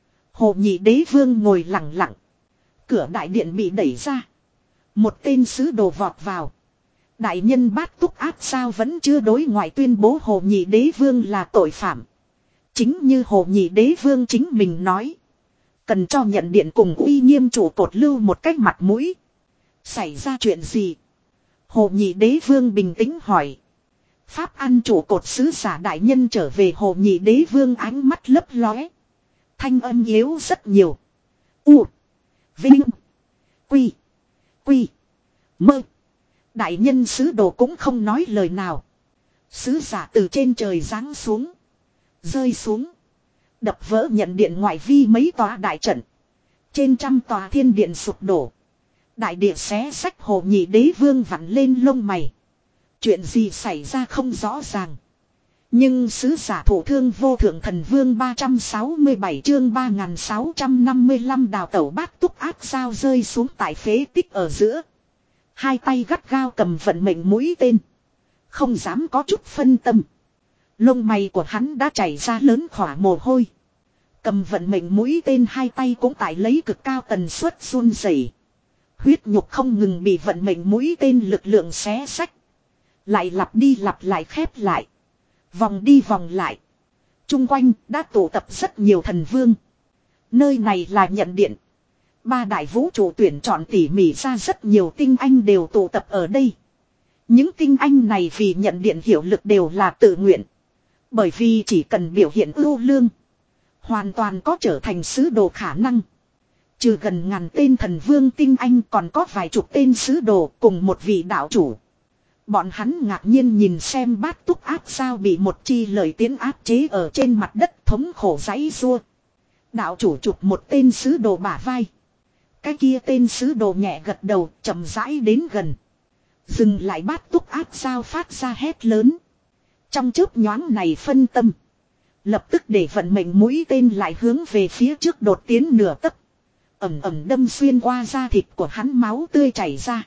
Hồ Nhị Đế Vương ngồi lặng lặng. Cửa đại điện bị đẩy ra. Một tên sứ đồ vọt vào. Đại nhân Bát Túc Áp sao vẫn chưa đối ngoại tuyên bố Hồ Nhị Đế Vương là tội phạm. Chính như Hồ Nhị Đế Vương chính mình nói. Cần cho nhận điện cùng uy nghiêm chủ cột lưu một cách mặt mũi. Xảy ra chuyện gì? Hồ Nhị Đế Vương bình tĩnh hỏi. Pháp ăn chủ cột sứ giả đại nhân trở về. Hồ Nhị Đế Vương ánh mắt lấp lóe. Thanh âm yếu rất nhiều. U. Vinh. Quy. Quy. Mơ. Đại nhân sứ đồ cũng không nói lời nào. Sứ giả từ trên trời giáng xuống. Rơi xuống. Đập vỡ nhận điện ngoại vi mấy tòa đại trận. Trên trăm tòa thiên điện sụp đổ. Đại địa xé sách. Hồ Nhị Đế Vương vặn lên lông mày. Chuyện gì xảy ra không rõ ràng. Nhưng sứ giả thổ thương vô thượng thần vương ba trăm sáu mươi bảy chương ba nghìn sáu trăm năm mươi lăm đào tẩu Bát Túc Áp sao rơi xuống tại phế tích ở giữa. Hai tay gắt gao cầm vận mệnh mũi tên. Không dám có chút phân tâm. Lông mày của hắn đã chảy ra lớn khỏa mồ hôi. Cầm vận mệnh mũi tên hai tay cũng tại lấy cực cao tần suất run rẩy. Huyết nhục không ngừng bị vận mệnh mũi tên lực lượng xé sách. Lại lặp đi lặp lại khép lại. Vòng đi vòng lại. Trung quanh đã tụ tập rất nhiều thần vương. Nơi này là nhận điện. Ba đại vũ trụ tuyển chọn tỉ mỉ ra rất nhiều tinh anh đều tụ tập ở đây. Những tinh anh này vì nhận điện hiệu lực đều là tự nguyện. Bởi vì chỉ cần biểu hiện ưu lương. Hoàn toàn có trở thành sứ đồ khả năng. Trừ gần ngàn tên thần vương tinh anh còn có vài chục tên sứ đồ cùng một vị đạo chủ. Bọn hắn ngạc nhiên nhìn xem bát túc áp sao bị một chi lời tiến áp chế ở trên mặt đất thống khổ giãy giụa. Đạo chủ chụp một tên sứ đồ bả vai. Cái kia tên sứ đồ nhẹ gật đầu, chậm rãi đến gần. Dừng lại bát túc áp sao phát ra hét lớn. Trong chớp nhoáng này phân tâm. Lập tức để vận mệnh mũi tên lại hướng về phía trước đột tiến nửa tấc. Ẩm ẩm đâm xuyên qua da thịt của hắn, máu tươi chảy ra.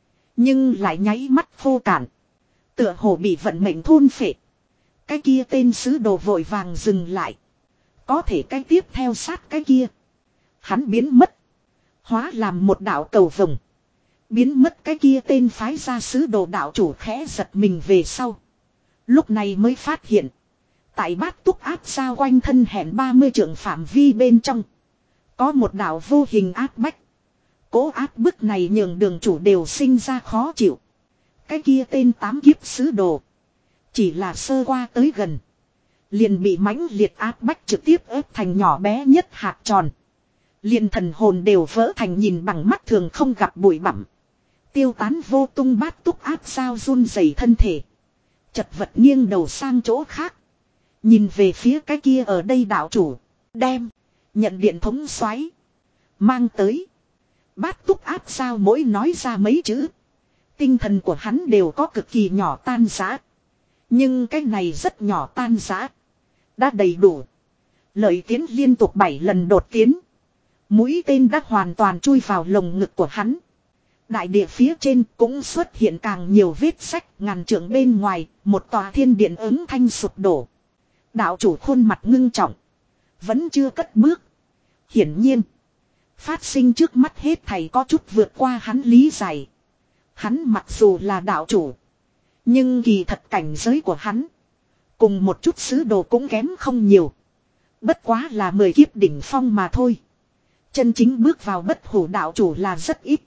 Nhưng lại nháy mắt khô cạn. Tựa hồ bị vận mệnh thôn phệ. Cái kia tên sứ đồ vội vàng dừng lại. Có thể cái tiếp theo sát cái kia. Hắn biến mất. Hóa làm một đạo cầu vồng. Biến mất cái kia tên phái ra sứ đồ đạo chủ khẽ giật mình về sau. Lúc này mới phát hiện. Tại bát túc áp sao quanh thân hẻm ba mươi trượng phạm vi bên trong. Có một đạo vô hình áp bách. Cố áp bức này nhường đường chủ đều sinh ra khó chịu. Cái kia tên tám kiếp sứ đồ. Chỉ là sơ qua tới gần. Liền bị mãnh liệt áp bách trực tiếp ép thành nhỏ bé nhất hạt tròn. Liền thần hồn đều vỡ thành nhìn bằng mắt thường không gặp bụi bặm. Tiêu tán vô tung bát túc áp sao run rẩy thân thể. Chật vật nghiêng đầu sang chỗ khác. Nhìn về phía cái kia ở đây đạo chủ. Đem. Nhận điện thống xoáy. Mang tới. Bát túc áp sao mỗi nói ra mấy chữ. Tinh thần của hắn đều có cực kỳ nhỏ tan rã. Nhưng cái này rất nhỏ tan rã. Đã đầy đủ. Lợi tiến liên tục bảy lần đột tiến. Mũi tên đã hoàn toàn chui vào lồng ngực của hắn. Đại địa phía trên cũng xuất hiện càng nhiều vết sách, ngàn trượng bên ngoài, một tòa thiên điện ứng thanh sụp đổ. Đạo chủ khuôn mặt ngưng trọng. Vẫn chưa cất bước. Hiển nhiên. Phát sinh trước mắt hết thầy có chút vượt qua hắn lý giải. Hắn mặc dù là đạo chủ. Nhưng kỳ thật cảnh giới của hắn. Cùng một chút sứ đồ cũng kém không nhiều. Bất quá là mười kiếp đỉnh phong mà thôi. Chân chính bước vào bất hủ đạo chủ là rất ít.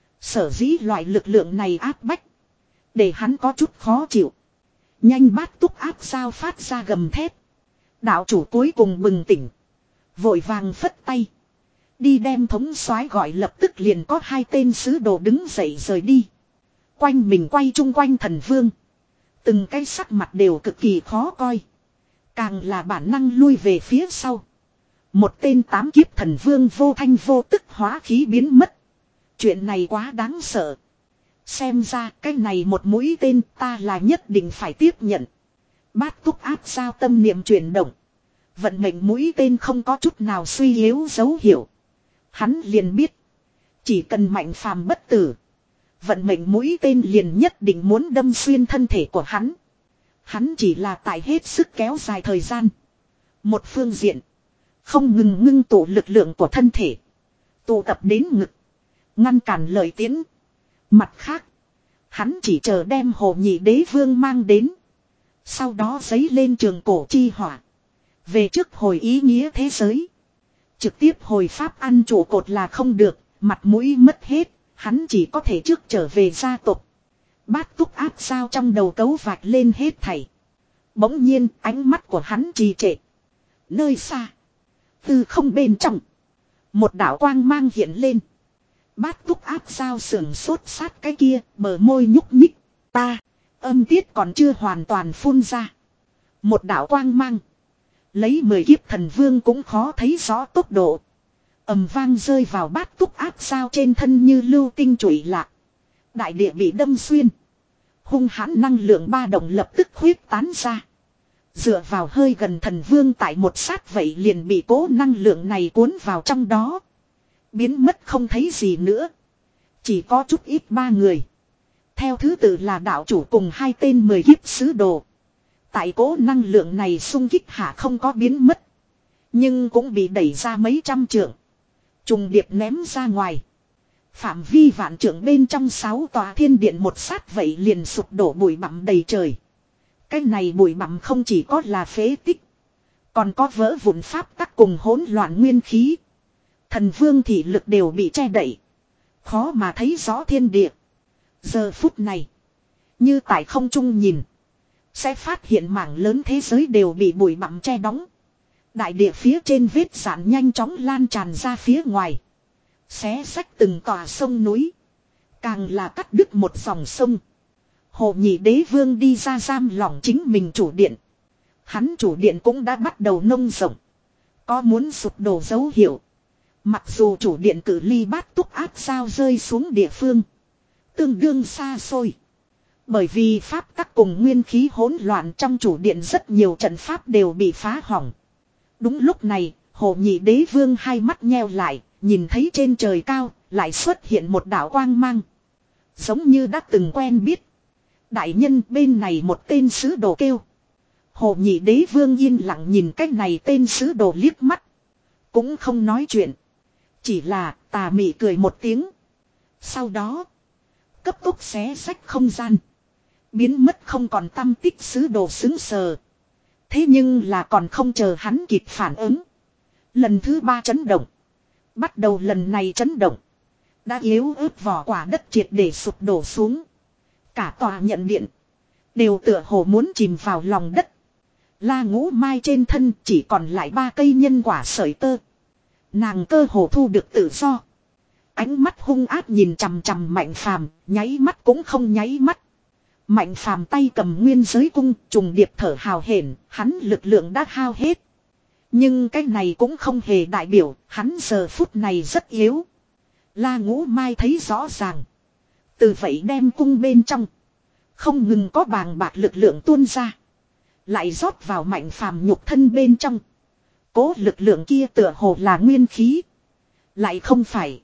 Sở dĩ loại lực lượng này áp bách. Để hắn có chút khó chịu. Nhanh bát túc áp sao phát ra gầm thét. Đạo chủ cuối cùng bừng tỉnh. Vội vàng phất tay. Đi đem thống soái gọi, lập tức liền có hai tên sứ đồ đứng dậy rời đi. Quanh mình quay chung quanh thần vương. Từng cái sắc mặt đều cực kỳ khó coi. Càng là bản năng lui về phía sau. Một tên tám kiếp thần vương vô thanh vô tức hóa khí biến mất. Chuyện này quá đáng sợ. Xem ra cái này một mũi tên ta là nhất định phải tiếp nhận. Bát túc áp sao tâm niệm chuyển động. Vận mệnh mũi tên không có chút nào suy yếu dấu hiệu. Hắn liền biết. Chỉ cần mạnh phàm bất tử. Vận mệnh mũi tên liền nhất định muốn đâm xuyên thân thể của hắn. Hắn chỉ là tại hết sức kéo dài thời gian. Một phương diện. Không ngừng ngưng tụ lực lượng của thân thể. Tụ tập đến ngực. Ngăn cản lời tiến. Mặt khác. Hắn chỉ chờ đem hồ nhị đế vương mang đến. Sau đó giấy lên trường cổ chi hỏa. Về trước hồi ý nghĩa thế giới. Trực tiếp hồi pháp ăn trụ cột là không được. Mặt mũi mất hết. Hắn chỉ có thể trước trở về gia tộc. Bát túc áp sao trong đầu cấu vạch lên hết thảy. Bỗng nhiên ánh mắt của hắn trì trệ. Nơi xa. Từ không bên trong. Một đạo quang mang hiện lên. Bát túc áp sao sưởng sốt sát cái kia. Bờ môi nhúc nhích. Ta. Âm tiết còn chưa hoàn toàn phun ra. Một đạo quang mang. Lấy mười kiếp thần vương cũng khó thấy rõ tốc độ. Ầm vang rơi vào bát túc áp sao trên thân như lưu tinh chủy lạc. Đại địa bị đâm xuyên. Hung hãn năng lượng ba động lập tức khuyết tán ra. Dựa vào hơi gần thần vương tại một sát vậy liền bị cố năng lượng này cuốn vào trong đó. Biến mất không thấy gì nữa. Chỉ có chút ít ba người. Theo thứ tự là đạo chủ cùng hai tên mười kiếp sứ đồ. Tại cố năng lượng này xung kích hạ không có biến mất. Nhưng cũng bị đẩy ra mấy trăm trượng. Trùng điệp ném ra ngoài. Phạm vi vạn trượng bên trong sáu tòa thiên điện một sát vậy liền sụp đổ bụi bặm đầy trời. Cái này bụi bặm không chỉ có là phế tích. Còn có vỡ vụn pháp tắc cùng hỗn loạn nguyên khí. Thần vương thị lực đều bị che đậy. Khó mà thấy rõ thiên địa. Giờ phút này. Như tại không trung nhìn. Sẽ phát hiện mảng lớn thế giới đều bị bụi bặm che đóng. Đại địa phía trên vết dạn nhanh chóng lan tràn ra phía ngoài. Xé xách từng tòa sông núi. Càng là cắt đứt một dòng sông. Hồ Nhị Đế Vương đi ra giam lỏng chính mình chủ điện. Hắn chủ điện cũng đã bắt đầu nông rộng. Có muốn sụp đổ dấu hiệu. Mặc dù chủ điện cử ly bát túc áp sao rơi xuống địa phương. Tương đương xa xôi. Bởi vì pháp tắc cùng nguyên khí hỗn loạn trong chủ điện rất nhiều trận pháp đều bị phá hỏng. Đúng lúc này, Hồ Nhị Đế Vương hai mắt nheo lại, nhìn thấy trên trời cao, lại xuất hiện một đạo quang mang. Giống như đã từng quen biết. Đại nhân bên này một tên sứ đồ kêu. Hồ Nhị Đế Vương yên lặng nhìn cái này tên sứ đồ liếc mắt. Cũng không nói chuyện. Chỉ là tà mị cười một tiếng. Sau đó, cấp tốc xé sách không gian. Biến mất không còn tăm tích sứ đồ xứng sờ. Thế nhưng là còn không chờ hắn kịp phản ứng. Lần thứ ba chấn động. Bắt đầu lần này chấn động. Đã yếu ớt vỏ quả đất triệt để sụp đổ xuống. Cả tòa nhận điện. Đều tựa hồ muốn chìm vào lòng đất. La Ngũ Mai trên thân chỉ còn lại ba cây nhân quả sợi tơ. Nàng cơ hồ thu được tự do. Ánh mắt hung ác nhìn chằm chằm Mạnh Phàm, nháy mắt cũng không nháy mắt. Mạnh Phàm tay cầm nguyên giới cung, trùng điệp thở hào hển, hắn lực lượng đã hao hết. Nhưng cái này cũng không hề đại biểu, hắn giờ phút này rất yếu. La Ngũ Mai thấy rõ ràng. Từ vậy đem cung bên trong. Không ngừng có bàng bạc lực lượng tuôn ra. Lại rót vào Mạnh Phàm nhục thân bên trong. Cố lực lượng kia tựa hồ là nguyên khí. Lại không phải.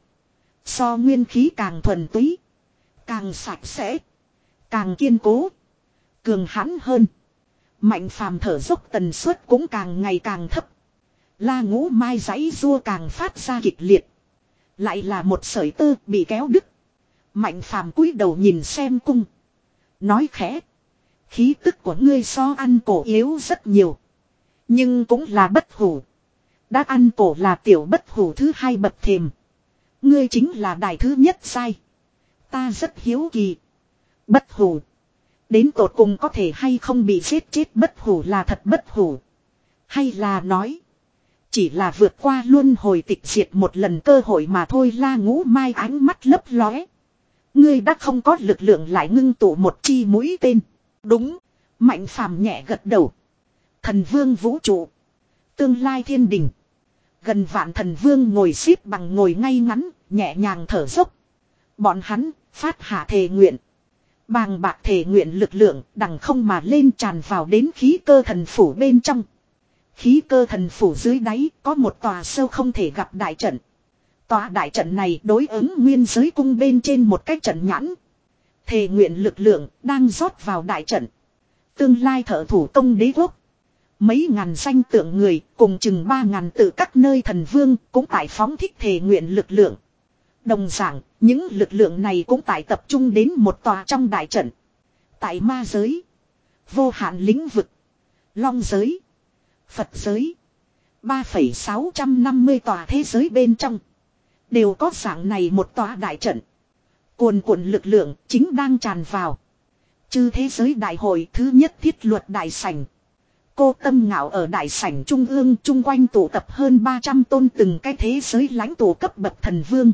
So nguyên khí càng thuần túy. Càng sạch sẽ. Càng kiên cố. Cường hãn hơn. Mạnh Phàm thở dốc tần suất cũng càng ngày càng thấp. La Ngũ Mai giãy rua càng phát ra kịch liệt. Lại là một sợi tơ bị kéo đứt. Mạnh Phàm cúi đầu nhìn xem cung. Nói khẽ. Khí tức của ngươi so ăn cổ yếu rất nhiều. Nhưng cũng là bất hủ. Đã ăn cổ là tiểu bất hủ thứ hai bậc thềm. Ngươi chính là đài thứ nhất sai. Ta rất hiếu kỳ. Bất hủ. Đến tột cùng có thể hay không bị giết chết bất hủ là thật bất hủ. Hay là nói. Chỉ là vượt qua luân hồi tịch diệt một lần cơ hội mà thôi. La Ngũ Mai ánh mắt lấp lóe. Ngươi đã không có lực lượng lại ngưng tụ một chi mũi tên. Đúng. Mạnh Phàm nhẹ gật đầu. Thần vương vũ trụ. Tương lai thiên đình. Gần vạn thần vương ngồi xếp bằng ngồi ngay ngắn, nhẹ nhàng thở dốc. Bọn hắn phát hạ thề nguyện. Bàng bạc thề nguyện lực lượng đằng không mà lên tràn vào đến khí cơ thần phủ bên trong. Khí cơ thần phủ dưới đáy có một tòa sâu không thể gặp đại trận. Tòa đại trận này đối ứng nguyên giới cung bên trên một cái trận nhãn. Thề nguyện lực lượng đang rót vào đại trận. Tương lai thợ thủ công đế quốc. Mấy ngàn danh tượng người cùng chừng ba ngàn từ các nơi thần vương cũng tại phóng thích thề nguyện lực lượng. Đồng dạng, những lực lượng này cũng tại tập trung đến một tòa trong đại trận. Tại ma giới, vô hạn lĩnh vực, long giới, Phật giới, ba phẩy sáu năm mươi tòa thế giới bên trong. Đều có dạng này một tòa đại trận. Cuồn cuộn lực lượng chính đang tràn vào. Chư thế giới đại hội thứ nhất thiết luật đại sảnh. Cô Tâm Ngạo ở đại sảnh trung ương chung quanh tụ tập hơn ba trăm tôn từng cái thế giới lãnh tụ cấp bậc thần vương.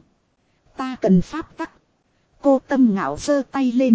Ta cần pháp tắc. Cô Tâm Ngạo giơ tay lên.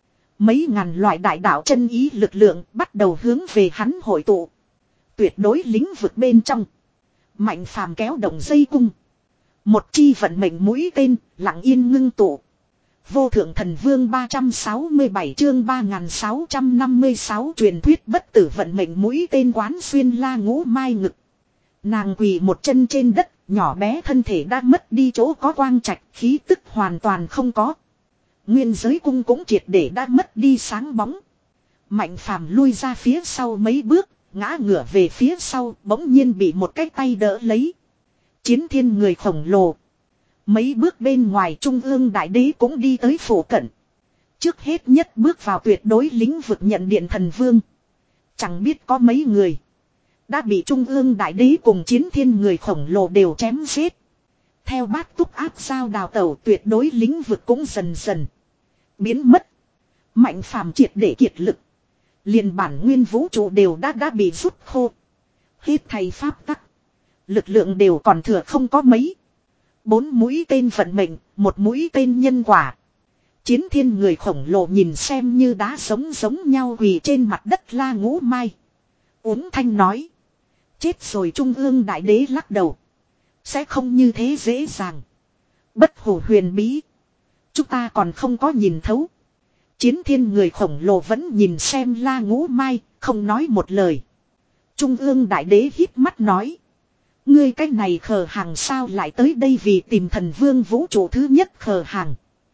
Mấy ngàn loại đại đạo chân ý lực lượng bắt đầu hướng về hắn hội tụ. Tuyệt đối lĩnh vực bên trong. Mạnh Phàm kéo động dây cung. Một chi vận mệnh mũi tên lặng yên ngưng tụ. Vô thượng thần vương ba trăm sáu mươi bảy chương ba nghìn sáu trăm năm mươi sáu truyền thuyết bất tử vận mệnh mũi tên quán xuyên La Ngũ Mai ngực. Nàng quỳ một chân trên đất, nhỏ bé thân thể đã mất đi chỗ có quang trạch, khí tức hoàn toàn không có. Nguyên giới cung cũng triệt để đã mất đi sáng bóng. Mạnh Phàm lui ra phía sau mấy bước, ngã ngửa về phía sau, bỗng nhiên bị một cái tay đỡ lấy. Chiến thiên người khổng lồ. Mấy bước bên ngoài trung ương đại đế cũng đi tới phủ cận. Trước hết nhất bước vào tuyệt đối lĩnh vực nhận điện thần vương. Chẳng biết có mấy người. Đã bị trung ương đại đế cùng chiến thiên người khổng lồ đều chém giết. Theo bát túc áp sao đào tẩu tuyệt đối lĩnh vực cũng dần dần biến mất. Mạnh Phàm triệt để kiệt lực. Liền bản nguyên vũ trụ đều đã đã bị rút khô. Hết thầy pháp tắc. Lực lượng đều còn thừa không có mấy. Bốn mũi tên vận mệnh, một mũi tên nhân quả. Chiến thiên người khổng lồ nhìn xem như đá giống giống nhau quỳ trên mặt đất La Ngũ Mai. Uống thanh nói. Chết rồi Trung ương đại đế lắc đầu. Sẽ không như thế dễ dàng. Bất hủ huyền bí. Chúng ta còn không có nhìn thấu. Chiến thiên người khổng lồ vẫn nhìn xem La Ngũ Mai, không nói một lời. Trung ương đại đế hít mắt nói. Ngươi cái này khờ hàng sao lại tới đây vì tìm thần vương vũ trụ thứ nhất khờ hàng.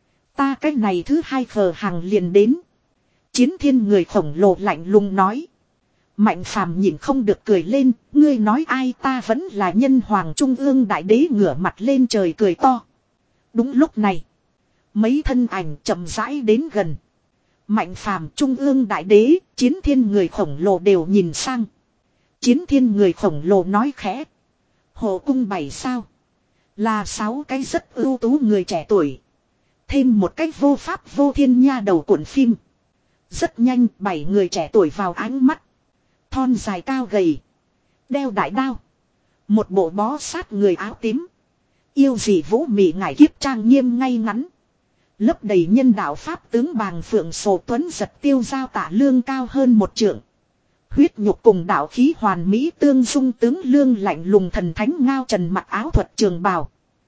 Ta cái này thứ hai khờ hàng liền đến. Chiến thiên người khổng lồ lạnh lùng nói. Mạnh phàm nhìn không được cười lên, ngươi nói ai ta vẫn là nhân hoàng trung ương đại đế ngửa mặt lên trời cười to. Đúng lúc này, mấy thân ảnh chậm rãi đến gần. Mạnh phàm trung ương đại đế, chiến thiên người khổng lồ đều nhìn sang. Chiến thiên người khổng lồ nói khẽ. Hồ cung bảy sao. Là sáu cái rất ưu tú người trẻ tuổi. Thêm một cái vô pháp vô thiên nha đầu cuộn phim. Rất nhanh bảy người trẻ tuổi vào ánh mắt. Thon dài cao gầy. Đeo đại đao. Một bộ bó sát người áo tím. Yêu dị vũ mị ngải kiếp trang nghiêm ngay ngắn. Lấp đầy nhân đạo pháp tướng bàng phượng sổ tuấn giật tiêu giao tạ lương cao hơn một trượng. Huyết nhục cùng đạo khí hoàn mỹ tương dung tướng lương lạnh lùng thần thánh ngao trần mặc áo thuật trường bào.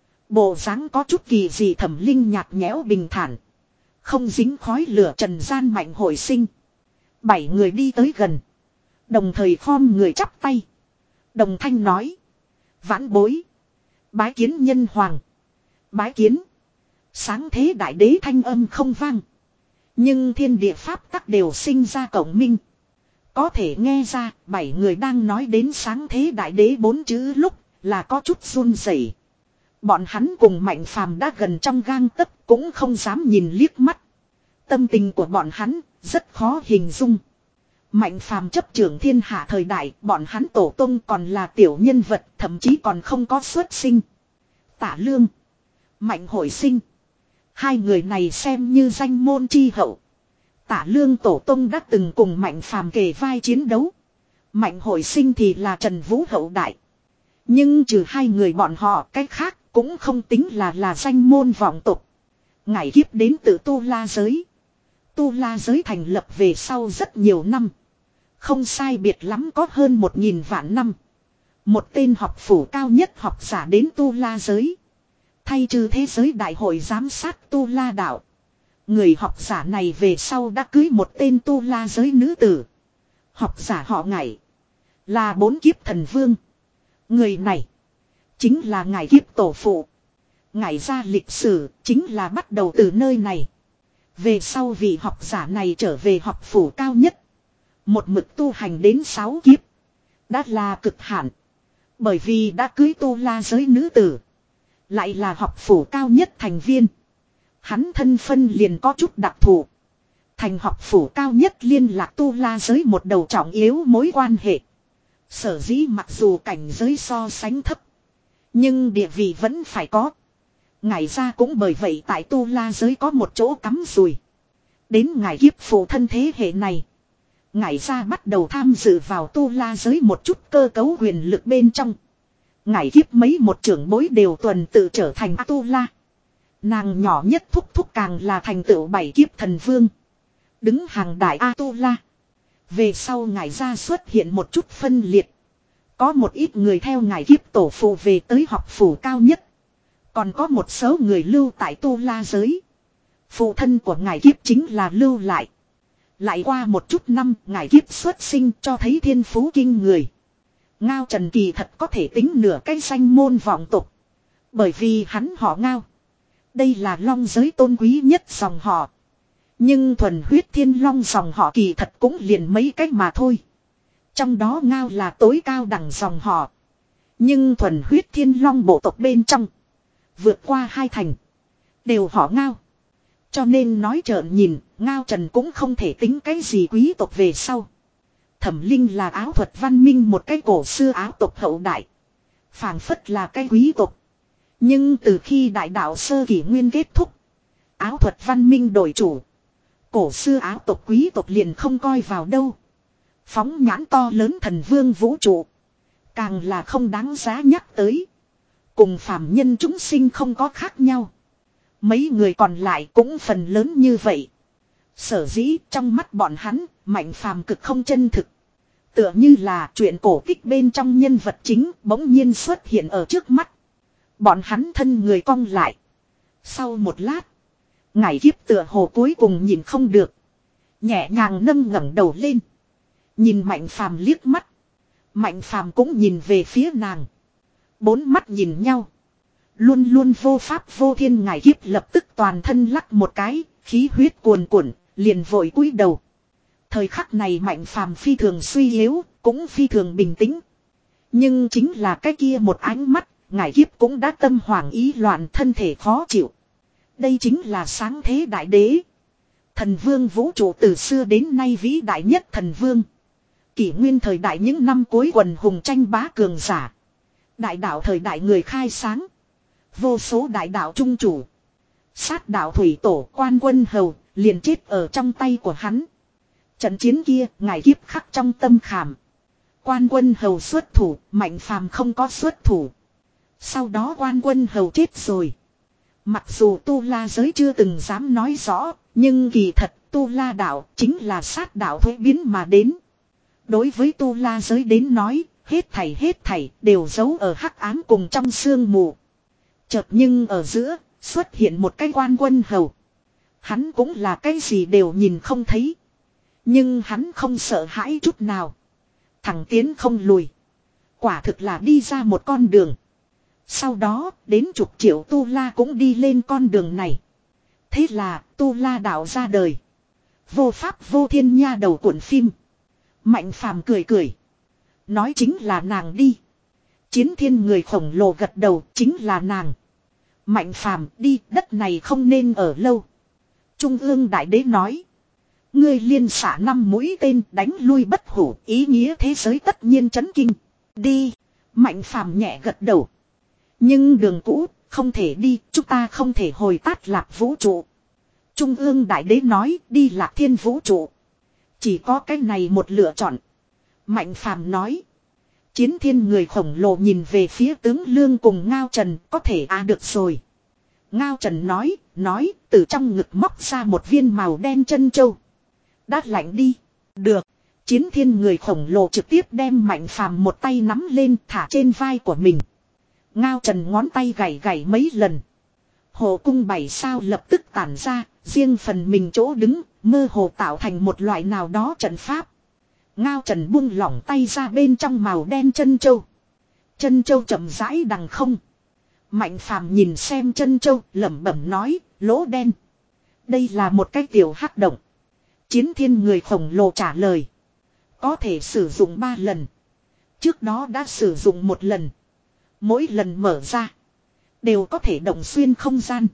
Bộ dáng có chút kỳ dị thẩm linh nhạt nhẽo bình thản. Không dính khói lửa trần gian mạnh hồi sinh. Bảy người đi tới gần. Đồng thời khom người chắp tay. Đồng thanh nói. Vãn bối. Bái kiến nhân hoàng. Bái kiến. Sáng thế đại đế thanh âm không vang. Nhưng thiên địa pháp tắc đều sinh ra cộng minh. Có thể nghe ra bảy người đang nói đến sáng thế đại đế bốn chữ lúc là có chút run rẩy. Bọn hắn cùng Mạnh Phàm đã gần trong gang tấc cũng không dám nhìn liếc mắt. Tâm tình của bọn hắn rất khó hình dung. Mạnh Phàm chấp trưởng thiên hạ thời đại, bọn hắn tổ tông còn là tiểu nhân vật, thậm chí còn không có xuất sinh. Tả Lương, Mạnh Hồi Sinh, hai người này xem như danh môn chi hậu. Tả Lương tổ tông đã từng cùng Mạnh Phàm kề vai chiến đấu. Mạnh Hồi Sinh thì là Trần Vũ hậu đại. Nhưng trừ hai người bọn họ, cách khác cũng không tính là là danh môn vọng tộc. Ngải kiếp đến từ Tu La giới. Tu La giới thành lập về sau rất nhiều năm. Không sai biệt lắm có hơn một nghìn vạn năm. Một tên học phủ cao nhất học giả đến Tu La giới. Thay trừ thế giới đại hội giám sát Tu La đạo. Người học giả này về sau đã cưới một tên Tu La giới nữ tử. Học giả họ Ngải. Là bốn kiếp thần vương. Người này. Chính là Ngải kiếp tổ phụ. Ngải ra lịch sử chính là bắt đầu từ nơi này. Về sau vị học giả này trở về học phủ cao nhất. Một mực tu hành đến sáu kiếp. Đã là cực hạn. Bởi vì đã cưới Tu La giới nữ tử. Lại là học phủ cao nhất thành viên. Hắn thân phân liền có chút đặc thù. Thành học phủ cao nhất liên lạc Tu La giới một đầu trọng yếu mối quan hệ. Sở dĩ mặc dù cảnh giới so sánh thấp. Nhưng địa vị vẫn phải có. Ngải ra cũng bởi vậy tại Tu La giới có một chỗ cắm rùi. Đến ngải kiếp phụ thân thế hệ này. Ngải ra bắt đầu tham dự vào Tu La giới một chút cơ cấu quyền lực bên trong. Ngải kiếp mấy một trưởng bối đều tuần tự trở thành Tu La. Nàng nhỏ nhất thúc thúc càng là thành tựu bảy kiếp thần vương. Đứng hàng đại A Tu La. Về sau ngải ra xuất hiện một chút phân liệt. Có một ít người theo ngải kiếp tổ phụ về tới học phủ cao nhất. Còn có một số người lưu tại Tu La giới. Phụ thân của ngải kiếp chính là lưu lại. Lại qua một chút năm ngải kiếp xuất sinh cho thấy thiên phú kinh người. Ngao Trần kỳ thật có thể tính nửa cái danh môn vọng tục. Bởi vì hắn họ Ngao. Đây là long giới tôn quý nhất dòng họ. Nhưng thuần huyết thiên long dòng họ kỳ thật cũng liền mấy cách mà thôi. Trong đó Ngao là tối cao đẳng dòng họ. Nhưng thuần huyết thiên long bộ tộc bên trong. Vượt qua hai thành. Đều họ Ngao. Cho nên nói trợn nhìn, Ngao Trần cũng không thể tính cái gì quý tộc về sau. Thẩm Linh là áo thuật văn minh một cái cổ xưa áo tộc hậu đại. Phảng phất là cái quý tộc. Nhưng từ khi đại đạo sơ kỷ nguyên kết thúc. Áo thuật văn minh đổi chủ. Cổ xưa áo tộc quý tộc liền không coi vào đâu. Phóng nhãn to lớn thần vương vũ trụ. Càng là không đáng giá nhắc tới. Cùng phàm nhân chúng sinh không có khác nhau. Mấy người còn lại cũng phần lớn như vậy. Sở dĩ trong mắt bọn hắn, Mạnh Phàm cực không chân thực. Tựa như là chuyện cổ tích bên trong nhân vật chính bỗng nhiên xuất hiện ở trước mắt. Bọn hắn thân người cong lại. Sau một lát, ngải kiếp tựa hồ cuối cùng nhìn không được. Nhẹ nhàng nâng ngẩng đầu lên. Nhìn Mạnh Phàm liếc mắt. Mạnh Phàm cũng nhìn về phía nàng. Bốn mắt nhìn nhau. Luôn luôn vô pháp vô thiên ngải kiếp lập tức toàn thân lắc một cái, khí huyết cuồn cuộn, liền vội cúi đầu. Thời khắc này Mạnh Phàm phi thường suy yếu, cũng phi thường bình tĩnh. Nhưng chính là cái kia một ánh mắt, ngải kiếp cũng đã tâm hoảng ý loạn, thân thể khó chịu. Đây chính là sáng thế đại đế. Thần vương vũ trụ từ xưa đến nay vĩ đại nhất thần vương. Kỷ nguyên thời đại những năm cuối quần hùng tranh bá cường giả. Đại đạo thời đại người khai sáng. Vô số đại đạo trung chủ. Sát đạo thủy tổ quan quân hầu liền chết ở trong tay của hắn. Trận chiến kia ngải kiếp khắc trong tâm khảm. Quan quân hầu xuất thủ, Mạnh Phàm không có xuất thủ. Sau đó quan quân hầu chết rồi. Mặc dù Tu La giới chưa từng dám nói rõ, nhưng kỳ thật Tu La đạo chính là sát đạo thuế biến mà đến. Đối với Tu La giới đến nói, hết thảy hết thảy đều giấu ở hắc ám cùng trong sương mù. Chợt nhưng ở giữa, xuất hiện một cái quan quân hầu. Hắn cũng là cái gì đều nhìn không thấy. Nhưng hắn không sợ hãi chút nào. Thẳng tiến không lùi. Quả thực là đi ra một con đường. Sau đó, đến chục triệu Tu La cũng đi lên con đường này. Thế là, Tu La đạo ra đời. Vô pháp vô thiên nha đầu cuộn phim. Mạnh Phàm cười cười. Nói chính là nàng đi. Chiến thiên người khổng lồ gật đầu, chính là nàng. Mạnh Phàm đi, đất này không nên ở lâu. Trung ương đại đế nói. Ngươi liên xả năm mũi tên đánh lui bất hủ, ý nghĩa thế giới tất nhiên chấn kinh. Đi. Mạnh Phàm nhẹ gật đầu. Nhưng đường cũ, không thể đi, chúng ta không thể hồi tát lạc vũ trụ. Trung ương đại đế nói đi lạc thiên vũ trụ. Chỉ có cái này một lựa chọn. Mạnh Phàm nói. Chiến thiên người khổng lồ nhìn về phía tướng Lương cùng Ngao Trần, có thể à được rồi. Ngao Trần nói, nói, từ trong ngực móc ra một viên màu đen chân châu. Đát lạnh đi. Được. Chiến thiên người khổng lồ trực tiếp đem Mạnh Phàm một tay nắm lên thả trên vai của mình. Ngao Trần ngón tay gảy gảy mấy lần. Hồ cung bảy sao lập tức tản ra, riêng phần mình chỗ đứng, mơ hồ tạo thành một loại nào đó trận pháp. Ngao Trần buông lỏng tay ra bên trong màu đen chân châu. Chân châu chậm rãi đằng không. Mạnh Phàm nhìn xem chân châu, lẩm bẩm nói, lỗ đen. Đây là một cái tiểu hắc động. Chiến thiên người khổng lồ trả lời. Có thể sử dụng ba lần. Trước đó đã sử dụng một lần. Mỗi lần mở ra. Đều có thể động xuyên không gian.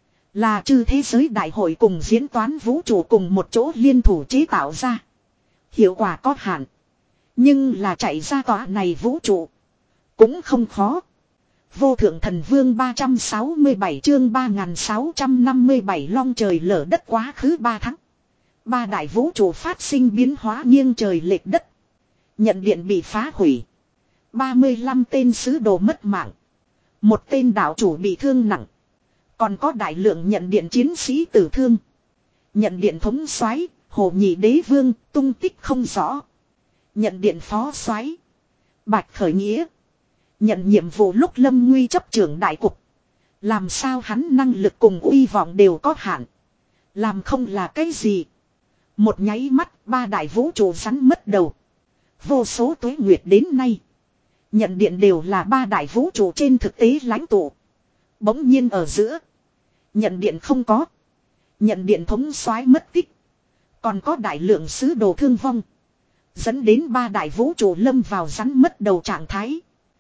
Là chư thế giới đại hội cùng diễn toán vũ trụ cùng một chỗ liên thủ chế tạo ra. Hiệu quả có hạn. Nhưng là chạy ra tòa này vũ trụ. Cũng không khó. Vô thượng thần vương ba trăm sáu mươi bảy chương ba nghìn sáu trăm năm mươi bảy long trời lở đất quá khứ ba tháng. Ba đại vũ trụ phát sinh biến hóa nghiêng trời lệch đất. Nhận điện bị phá hủy. ba mươi lăm tên sứ đồ mất mạng. Một tên đạo chủ bị thương nặng. Còn có đại lượng nhận điện chiến sĩ tử thương. Nhận điện thống soái Hồ Nhị Đế Vương tung tích không rõ. Nhận điện phó soái Bạch Khởi Nghĩa. Nhận nhiệm vụ lúc Lâm Nguy chấp trưởng đại cục. Làm sao hắn năng lực cùng uy vọng đều có hạn. Làm không là cái gì. Một nháy mắt ba đại vũ trụ rắn mất đầu. Vô số tuế nguyệt đến nay. Nhận điện đều là ba đại vũ trụ trên thực tế lãnh tụ. Bỗng nhiên ở giữa. Nhận điện không có. Nhận điện thống soái mất tích. Còn có đại lượng sứ đồ thương vong. Dẫn đến ba đại vũ trụ lâm vào rắn mất đầu trạng thái.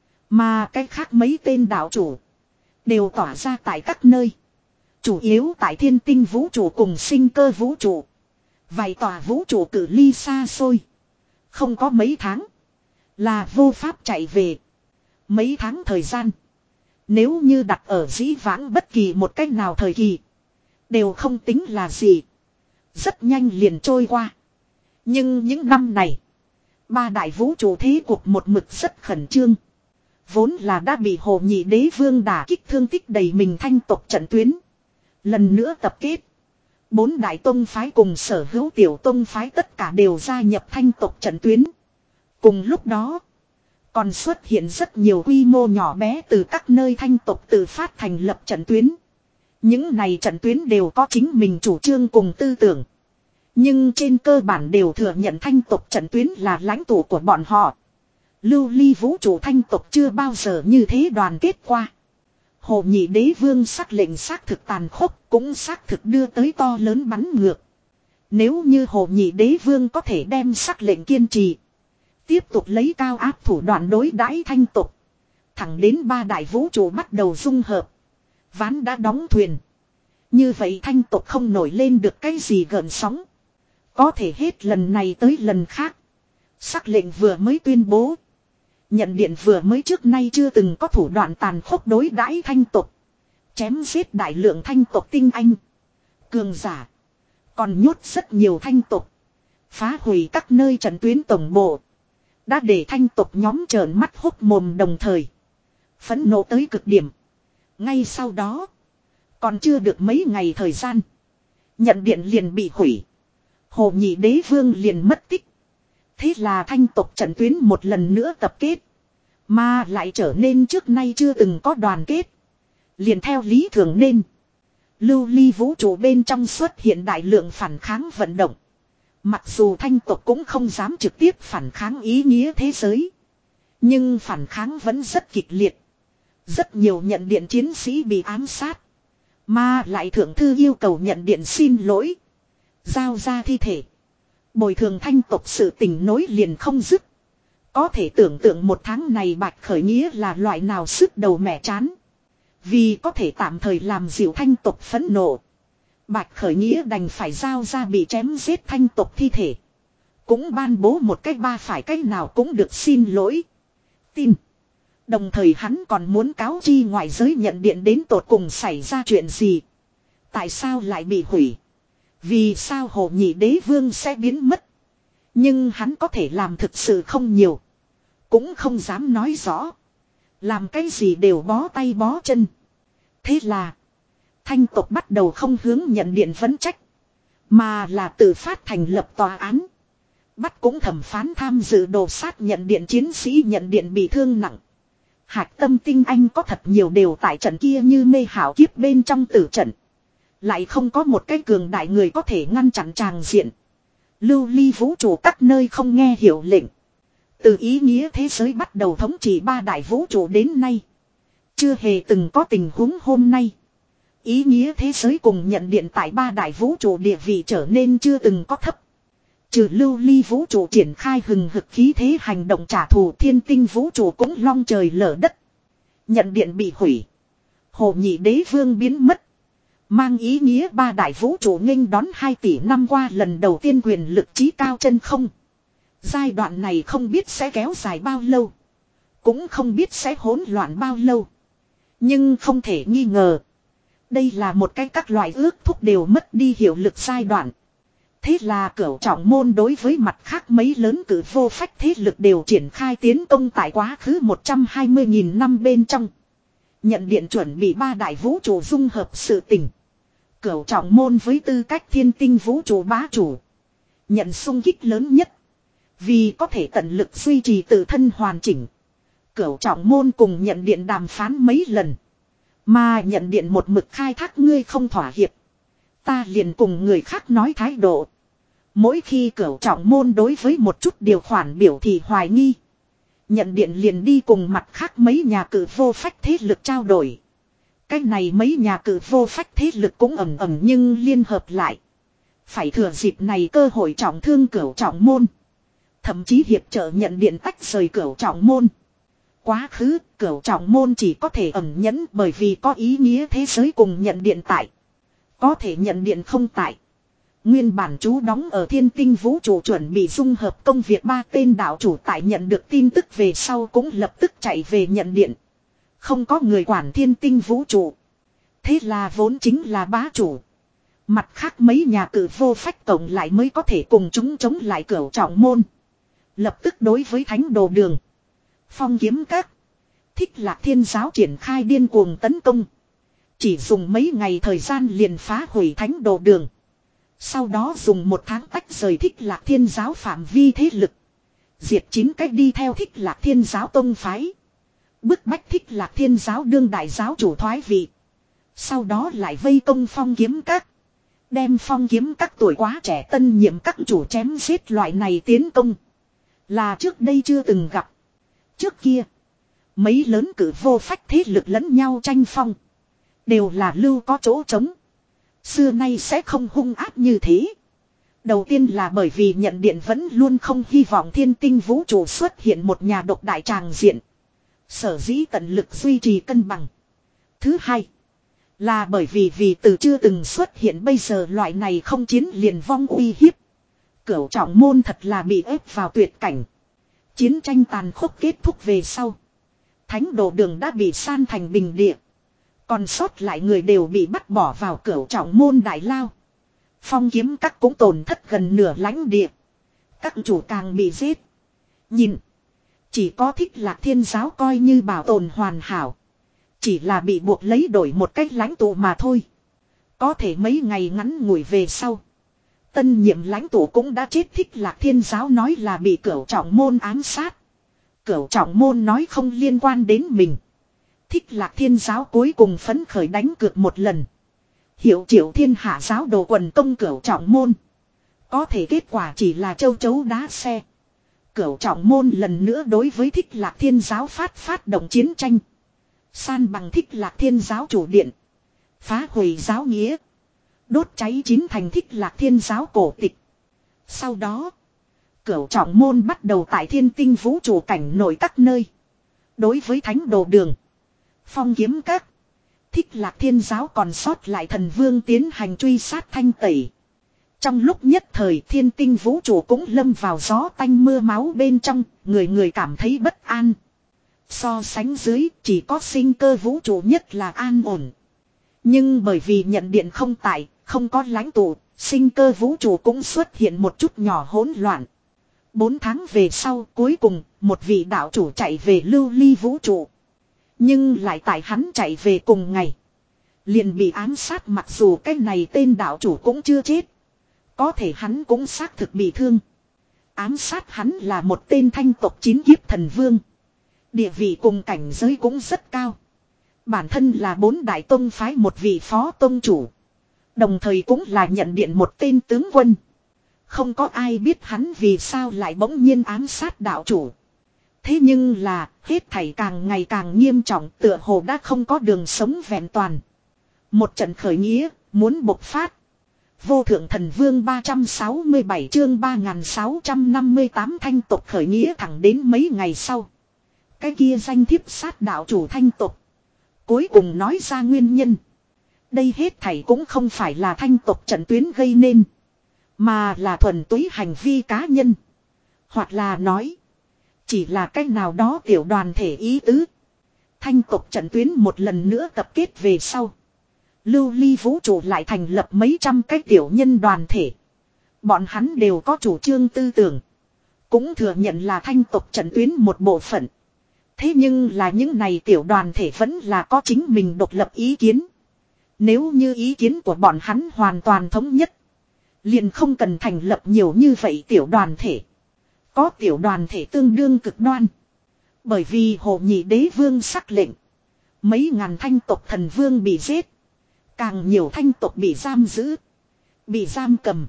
Mà cái khác mấy tên đạo chủ. Đều tỏa ra tại các nơi. Chủ yếu tại thiên tinh vũ trụ cùng sinh cơ vũ trụ. Vài tòa vũ trụ cử ly xa xôi. Không có mấy tháng. Là vô pháp chạy về. Mấy tháng thời gian. Nếu như đặt ở dĩ vãng bất kỳ một cách nào thời kỳ. Đều không tính là gì. Rất nhanh liền trôi qua. Nhưng những năm này. Ba đại vũ trụ thế cuộc một mực rất khẩn trương. Vốn là đã bị Hồ Nhị Đế Vương đả kích thương tích đầy mình thanh tộc trận tuyến. Lần nữa tập kết. Bốn đại tông phái cùng sở hữu tiểu tông phái tất cả đều gia nhập thanh tộc trận tuyến. Cùng lúc đó, còn xuất hiện rất nhiều quy mô nhỏ bé từ các nơi thanh tộc tự phát thành lập trận tuyến. Những này trận tuyến đều có chính mình chủ trương cùng tư tưởng. Nhưng trên cơ bản đều thừa nhận thanh tộc trận tuyến là lãnh tụ của bọn họ. Lưu ly vũ trụ thanh tộc chưa bao giờ như thế đoàn kết qua. Hồ Nhị Đế Vương sắc lệnh xác thực tàn khốc, cũng xác thực đưa tới to lớn bắn ngược. Nếu như Hồ Nhị Đế Vương có thể đem sắc lệnh kiên trì, tiếp tục lấy cao áp thủ đoạn đối đãi thanh tộc, thẳng đến ba đại vũ trụ bắt đầu dung hợp, ván đã đóng thuyền. Như vậy thanh tộc không nổi lên được cái gì gợn sóng. Có thể hết lần này tới lần khác, sắc lệnh vừa mới tuyên bố, nhận điện vừa mới trước nay chưa từng có thủ đoạn tàn khốc đối đãi thanh tộc, chém giết đại lượng thanh tộc tinh anh, cường giả, còn nhốt rất nhiều thanh tộc, phá hủy các nơi trận tuyến tổng bộ, đã để thanh tộc nhóm trợn mắt hốc mồm, đồng thời phẫn nộ tới cực điểm. Ngay sau đó, còn chưa được mấy ngày thời gian, nhận điện liền bị hủy, Hồ Nhị Đế Vương liền mất tích. Thế là thanh tộc trận tuyến một lần nữa tập kết, mà lại trở nên trước nay chưa từng có đoàn kết. Liền theo lý thường nên, lưu ly vũ trụ bên trong xuất hiện đại lượng phản kháng vận động. Mặc dù thanh tộc cũng không dám trực tiếp phản kháng ý nghĩa thế giới, nhưng phản kháng vẫn rất kịch liệt. Rất nhiều nhận điện chiến sĩ bị ám sát, mà lại thượng thư yêu cầu nhận điện xin lỗi, giao ra thi thể, bồi thường thanh tộc, sự tình nối liền không dứt. Có thể tưởng tượng một tháng này Bạch Khởi Nghĩa là loại nào sức đầu mẻ chán. Vì có thể tạm thời làm dịu thanh tộc phẫn nộ, Bạch Khởi Nghĩa đành phải giao ra bị chém giết thanh tộc thi thể, cũng ban bố một cách ba phải cách nào cũng được xin lỗi tin. Đồng thời hắn còn muốn cáo chi ngoại giới nhận điện đến tột cùng xảy ra chuyện gì, tại sao lại bị hủy, vì sao Hồ Nhị Đế Vương sẽ biến mất. Nhưng hắn có thể làm thực sự không nhiều, cũng không dám nói rõ, làm cái gì đều bó tay bó chân. Thế là thanh tộc bắt đầu không hướng nhận điện vấn trách, mà là tự phát thành lập tòa án, bắt cũng thẩm phán tham dự đồ sát nhận điện chiến sĩ. Nhận điện bị thương nặng, hạch tâm tinh anh có thật nhiều đều tại trận kia như mê hảo kiếp bên trong tử trận, lại không có một cái cường đại người có thể ngăn chặn tràng diện. Lưu ly vũ trụ các nơi không nghe hiểu lệnh, từ ý nghĩa thế giới bắt đầu thống trị ba đại vũ trụ đến nay, chưa hề từng có tình huống hôm nay. Ý nghĩa thế giới cùng nhận điện tại ba đại vũ trụ địa vị trở nên chưa từng có thấp. Trừ lưu ly vũ trụ triển khai hừng hực khí thế hành động trả thù, thiên tinh vũ trụ cũng long trời lở đất. Nhận điện bị hủy, Hồ Nhị Đế Vương biến mất, mang ý nghĩa ba đại vũ trụ nghênh đón hai tỷ năm qua lần đầu tiên quyền lực trí cao chân không. Giai đoạn này không biết sẽ kéo dài bao lâu, cũng không biết sẽ hỗn loạn bao lâu. Nhưng không thể nghi ngờ, đây là một cái các loại ước thúc đều mất đi hiệu lực giai đoạn. Thế là Cửu Trọng Môn đối với mặt khác mấy lớn cử vô phách thế lực đều triển khai tiến công tại quá khứ một trăm hai mươi nghìn năm bên trong. Nhận điện chuẩn bị ba đại vũ trụ dung hợp sự tình. Cửu Trọng Môn với tư cách thiên tinh vũ trụ bá chủ, nhận xung kích lớn nhất. Vì có thể tận lực duy trì tự thân hoàn chỉnh, Cửu Trọng Môn cùng nhận điện đàm phán mấy lần. Mà nhận điện một mực khai thác ngươi không thỏa hiệp, ta liền cùng người khác nói thái độ. Mỗi khi Cửu Trọng Môn đối với một chút điều khoản biểu thị hoài nghi, nhận điện liền đi cùng mặt khác mấy nhà cử vô phách thế lực trao đổi. Cái này mấy nhà cử vô phách thế lực cũng ầm ầm nhưng liên hợp lại, phải thừa dịp này cơ hội trọng thương Cửu Trọng Môn, thậm chí hiệp trợ nhận điện tách rời Cửu Trọng Môn. Quá khứ Cửu Trọng Môn chỉ có thể ẩn nhẫn bởi vì có ý nghĩa thế giới cùng nhận điện tại. Có thể nhận điện không tại, nguyên bản trú đóng ở thiên tinh vũ trụ chuẩn bị dung hợp công việc ba tên đạo chủ tại nhận được tin tức về sau cũng lập tức chạy về nhận điện. Không có người quản thiên tinh vũ trụ, thế là vốn chính là bá chủ. Mặt khác mấy nhà cử vô phách tổng lại mới có thể cùng chúng chống lại Cửu Trọng Môn. Lập tức đối với Thánh Đồ Đường, Phong Kiếm Các, Thích Lạc Thiên Giáo triển khai điên cuồng tấn công. Chỉ dùng mấy ngày thời gian liền phá hủy thánh đồ đường. Sau đó dùng một tháng tách rời Thích Lạc Thiên giáo phạm vi thế lực. Diệt chín cách đi theo Thích Lạc Thiên giáo tông phái. Bức bách Thích Lạc Thiên giáo đương đại giáo chủ thoái vị. Sau đó lại vây công Phong Kiếm Các. Đem Phong Kiếm Các tuổi quá trẻ tân nhiệm các chủ chém giết loại này tiến công. Là trước đây chưa từng gặp. Trước kia, mấy lớn cử vô phách thế lực lẫn nhau tranh phong. Đều là lưu có chỗ trống. Xưa nay sẽ không hung ác như thế. Đầu tiên là bởi vì nhận điện vẫn luôn không hy vọng thiên tinh vũ trụ xuất hiện một nhà độc đại tràng diện. Sở dĩ tận lực duy trì cân bằng. Thứ hai, là bởi vì vì từ chưa từng xuất hiện bây giờ loại này không chiến liền vong uy hiếp. Cửu trọng môn thật là bị ép vào tuyệt cảnh. Chiến tranh tàn khốc kết thúc về sau. Thánh đồ đường đã bị san thành bình địa. Còn sót lại người đều bị bắt bỏ vào cửu trọng môn đại lao. Phong Kiếm Các cũng tổn thất gần nửa lãnh địa. Các chủ càng bị giết. Nhìn. Chỉ có Thích Lạc Thiên giáo coi như bảo tồn hoàn hảo. Chỉ là bị buộc lấy đổi một cách lãnh tụ mà thôi. Có thể mấy ngày ngắn ngủi về sau. Tân nhiệm lãnh tụ cũng đã chết. Thích Lạc Thiên giáo nói là bị cửu trọng môn ám sát. Cửu trọng môn nói không liên quan đến mình. Thích Lạc Thiên giáo cuối cùng phấn khởi đánh cược một lần. Hiệu triệu thiên hạ giáo đồ quần công cửu trọng môn. Có thể kết quả chỉ là châu chấu đá xe. Cửu trọng môn lần nữa đối với Thích Lạc Thiên giáo phát phát động chiến tranh. San bằng Thích Lạc Thiên giáo chủ điện. Phá hủy giáo nghĩa. Đốt cháy chín thành Thích Lạc Thiên giáo cổ tịch. Sau đó, cửu trọng môn bắt đầu tại thiên tinh vũ trụ cảnh nổi các nơi. Đối với thánh đồ đường, Phong Kiếm Các, Thích Lạc Thiên giáo còn sót lại thần vương tiến hành truy sát thanh tẩy. Trong lúc nhất thời thiên tinh vũ trụ cũng lâm vào gió tanh mưa máu bên trong, người người cảm thấy bất an. So sánh dưới chỉ có sinh cơ vũ trụ nhất là an ổn. Nhưng bởi vì nhận điện không tại, không có lãnh tụ, sinh cơ vũ trụ cũng xuất hiện một chút nhỏ hỗn loạn. Bốn tháng về sau cuối cùng, một vị đạo chủ chạy về lưu ly vũ trụ. Nhưng lại tại hắn chạy về cùng ngày. Liền bị ám sát, mặc dù cái này tên đạo chủ cũng chưa chết. Có thể hắn cũng xác thực bị thương. Ám sát hắn là một tên thanh tộc chín kiếp thần vương. Địa vị cùng cảnh giới cũng rất cao. Bản thân là bốn đại tông phái một vị phó tông chủ. Đồng thời cũng là nhận điện một tên tướng quân. Không có ai biết hắn vì sao lại bỗng nhiên ám sát đạo chủ. Thế nhưng là hết thảy càng ngày càng nghiêm trọng, tựa hồ đã không có đường sống vẹn toàn. Một trận khởi nghĩa muốn bộc phát. Vô thượng thần vương ba trăm sáu mươi bảy chương ba nghìn sáu trăm năm mươi tám thanh tộc khởi nghĩa thẳng đến mấy ngày sau. Cái kia danh thiếp sát đạo chủ thanh tộc cuối cùng nói ra nguyên nhân. Đây hết thảy cũng không phải là thanh tộc trận tuyến gây nên, mà là thuần túy hành vi cá nhân. Hoặc là nói, chỉ là cách nào đó tiểu đoàn thể ý tứ. Thanh tộc trận tuyến một lần nữa tập kết về sau. Lưu ly vũ trụ lại thành lập mấy trăm cái tiểu nhân đoàn thể. Bọn hắn đều có chủ trương tư tưởng. Cũng thừa nhận là thanh tộc trận tuyến một bộ phận. Thế nhưng là những này tiểu đoàn thể vẫn là có chính mình độc lập ý kiến. Nếu như ý kiến của bọn hắn hoàn toàn thống nhất, liền không cần thành lập nhiều như vậy tiểu đoàn thể. Có tiểu đoàn thể tương đương cực đoan. Bởi vì Hồ Nhị Đế Vương sắc lệnh, mấy ngàn thanh tộc thần vương bị giết. Càng nhiều thanh tộc bị giam giữ, bị giam cầm.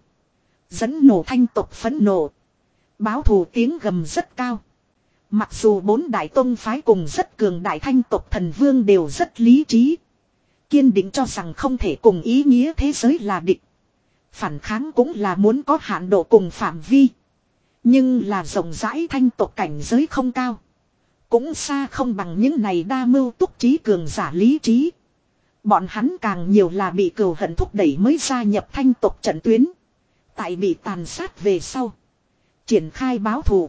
Dẫn nổ thanh tộc phẫn nộ. Báo thù tiếng gầm rất cao. Mặc dù bốn đại tông phái cùng rất cường đại thanh tộc thần vương đều rất lý trí. Kiên định cho rằng không thể cùng ý nghĩa thế giới là địch. Phản kháng cũng là muốn có hạn độ cùng phạm vi. Nhưng là rộng rãi thanh tộc cảnh giới không cao. Cũng xa không bằng những này đa mưu túc trí cường giả lý trí. Bọn hắn càng nhiều là bị cừu hận thúc đẩy mới gia nhập thanh tộc trận tuyến. Tại bị tàn sát về sau, triển khai báo thù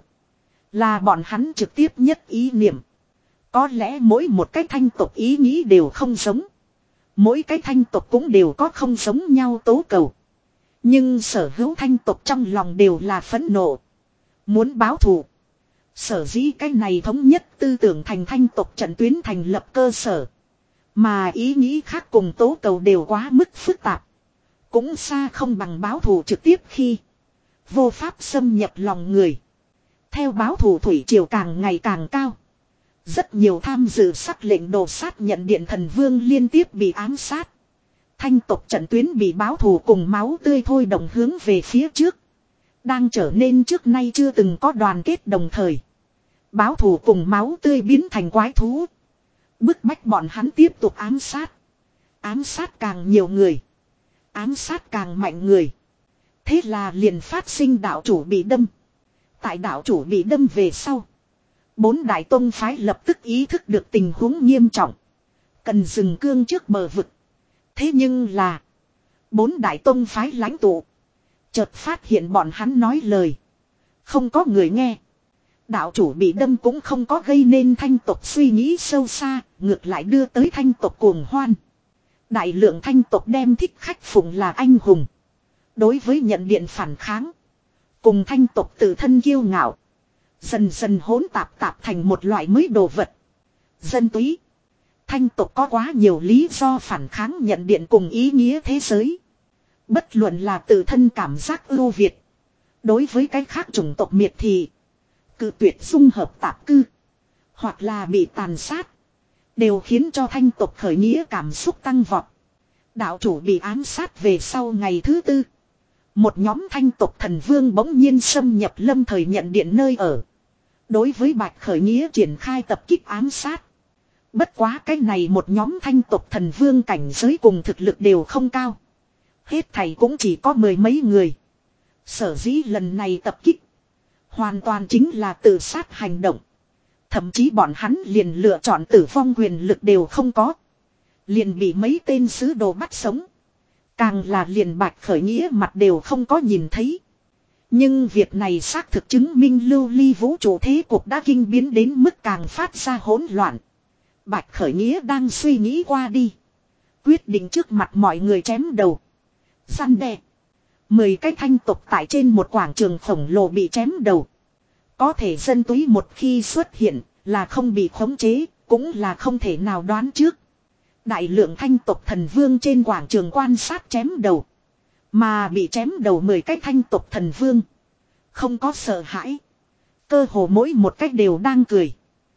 là bọn hắn trực tiếp nhất ý niệm. Có lẽ mỗi một cái thanh tộc ý nghĩ đều không giống. Mỗi cái thanh tộc cũng đều có không giống nhau tố cầu. Nhưng sở hữu thanh tộc trong lòng đều là phẫn nộ, muốn báo thù. Sở dĩ cái này thống nhất tư tưởng thành thanh tộc trận tuyến thành lập cơ sở. Mà ý nghĩ khác cùng tố cầu đều quá mức phức tạp. Cũng xa không bằng báo thù trực tiếp khi vô pháp xâm nhập lòng người. Theo báo thù thủy triều càng ngày càng cao. Rất nhiều tham dự sắc lệnh đồ sát nhận điện thần vương liên tiếp bị ám sát. Thanh tộc trận tuyến bị báo thù cùng máu tươi thôi động hướng về phía trước. Đang trở nên trước nay chưa từng có đoàn kết đồng thời. Báo thù cùng máu tươi biến thành quái thú. Bức bách bọn hắn tiếp tục ám sát. Ám sát càng nhiều người. Ám sát càng mạnh người. Thế là liền phát sinh đạo chủ bị đâm. Tại đạo chủ bị đâm về sau. Bốn đại tông phái lập tức ý thức được tình huống nghiêm trọng. Cần dừng cương trước bờ vực. Thế nhưng là. Bốn đại tông phái lãnh tụ. Chợt phát hiện bọn hắn nói lời. Không có người nghe. Đạo chủ bị đâm cũng không có gây nên thanh tộc suy nghĩ sâu xa. Ngược lại đưa tới thanh tộc cuồng hoan. Đại lượng thanh tộc đem thích khách phụng là anh hùng. Đối với nhận điện phản kháng. Cùng thanh tộc tự thân kiêu ngạo. Dần dần hỗn tạp tạp thành một loại mới đồ vật. Dân túy. Thanh tộc có quá nhiều lý do phản kháng nhận điện cùng ý nghĩa thế giới. Bất luận là tự thân cảm giác ưu việt. Đối với cái khác chủng tộc miệt thị. Cự tuyệt dung hợp tạp cư. Hoặc là bị tàn sát. Đều khiến cho thanh tộc khởi nghĩa cảm xúc tăng vọt. Đạo chủ bị ám sát về sau ngày thứ tư. Một nhóm thanh tộc thần vương bỗng nhiên xâm nhập lâm thời nhận điện nơi ở. Đối với bạch khởi nghĩa triển khai tập kích ám sát. Bất quá cái này một nhóm thanh tộc thần vương cảnh giới cùng thực lực đều không cao. Hết thầy cũng chỉ có mười mấy người. Sở dĩ lần này tập kích. Hoàn toàn chính là tự sát hành động. Thậm chí bọn hắn liền lựa chọn tử vong quyền lực đều không có. Liền bị mấy tên sứ đồ bắt sống. Càng là liền bạch khởi nghĩa mặt đều không có nhìn thấy. Nhưng việc này xác thực chứng minh lưu ly vũ trụ thế cuộc đã kinh biến đến mức càng phát ra hỗn loạn. Bạch khởi nghĩa đang suy nghĩ qua đi. Quyết định trước mặt mọi người chém đầu. Săn đe. Mười cái thanh tộc tại trên một quảng trường khổng lồ bị chém đầu. Có thể dân túy một khi xuất hiện là không bị khống chế, cũng là không thể nào đoán trước. Đại lượng thanh tộc thần vương trên quảng trường quan sát chém đầu. Mà bị chém đầu mười cái thanh tộc thần vương. Không có sợ hãi. Cơ hồ mỗi một cách đều đang cười.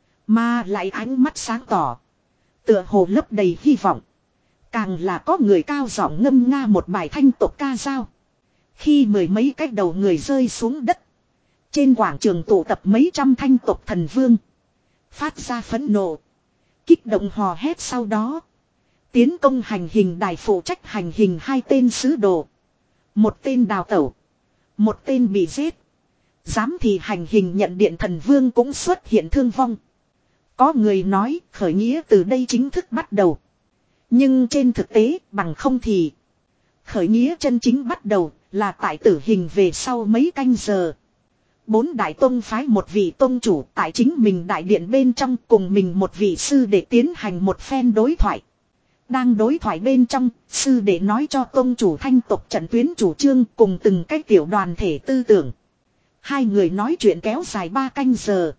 Mà lại ánh mắt sáng tỏ. Tựa hồ lấp đầy hy vọng. Càng là có người cao giọng ngâm nga một bài thanh tộc ca dao. Khi mười mấy cái đầu người rơi xuống đất. Trên quảng trường tụ tập mấy trăm thanh tộc thần vương. Phát ra phẫn nộ. Kích động hò hét sau đó. Tiến công hành hình đài phụ trách hành hình hai tên sứ đồ. Một tên đào tẩu. Một tên bị giết. Dám thì hành hình nhận điện thần vương cũng xuất hiện thương vong. Có người nói khởi nghĩa từ đây chính thức bắt đầu. Nhưng trên thực tế bằng không thì. Khởi nghĩa chân chính bắt đầu là tại tử hình về sau mấy canh giờ. Bốn đại tông phái một vị tông chủ tại chính mình đại điện bên trong cùng mình một vị sư để tiến hành một phen đối thoại. Đang đối thoại bên trong, sư để nói cho tông chủ thanh tộc trận tuyến chủ trương cùng từng cái tiểu đoàn thể tư tưởng. Hai người nói chuyện kéo dài ba canh giờ.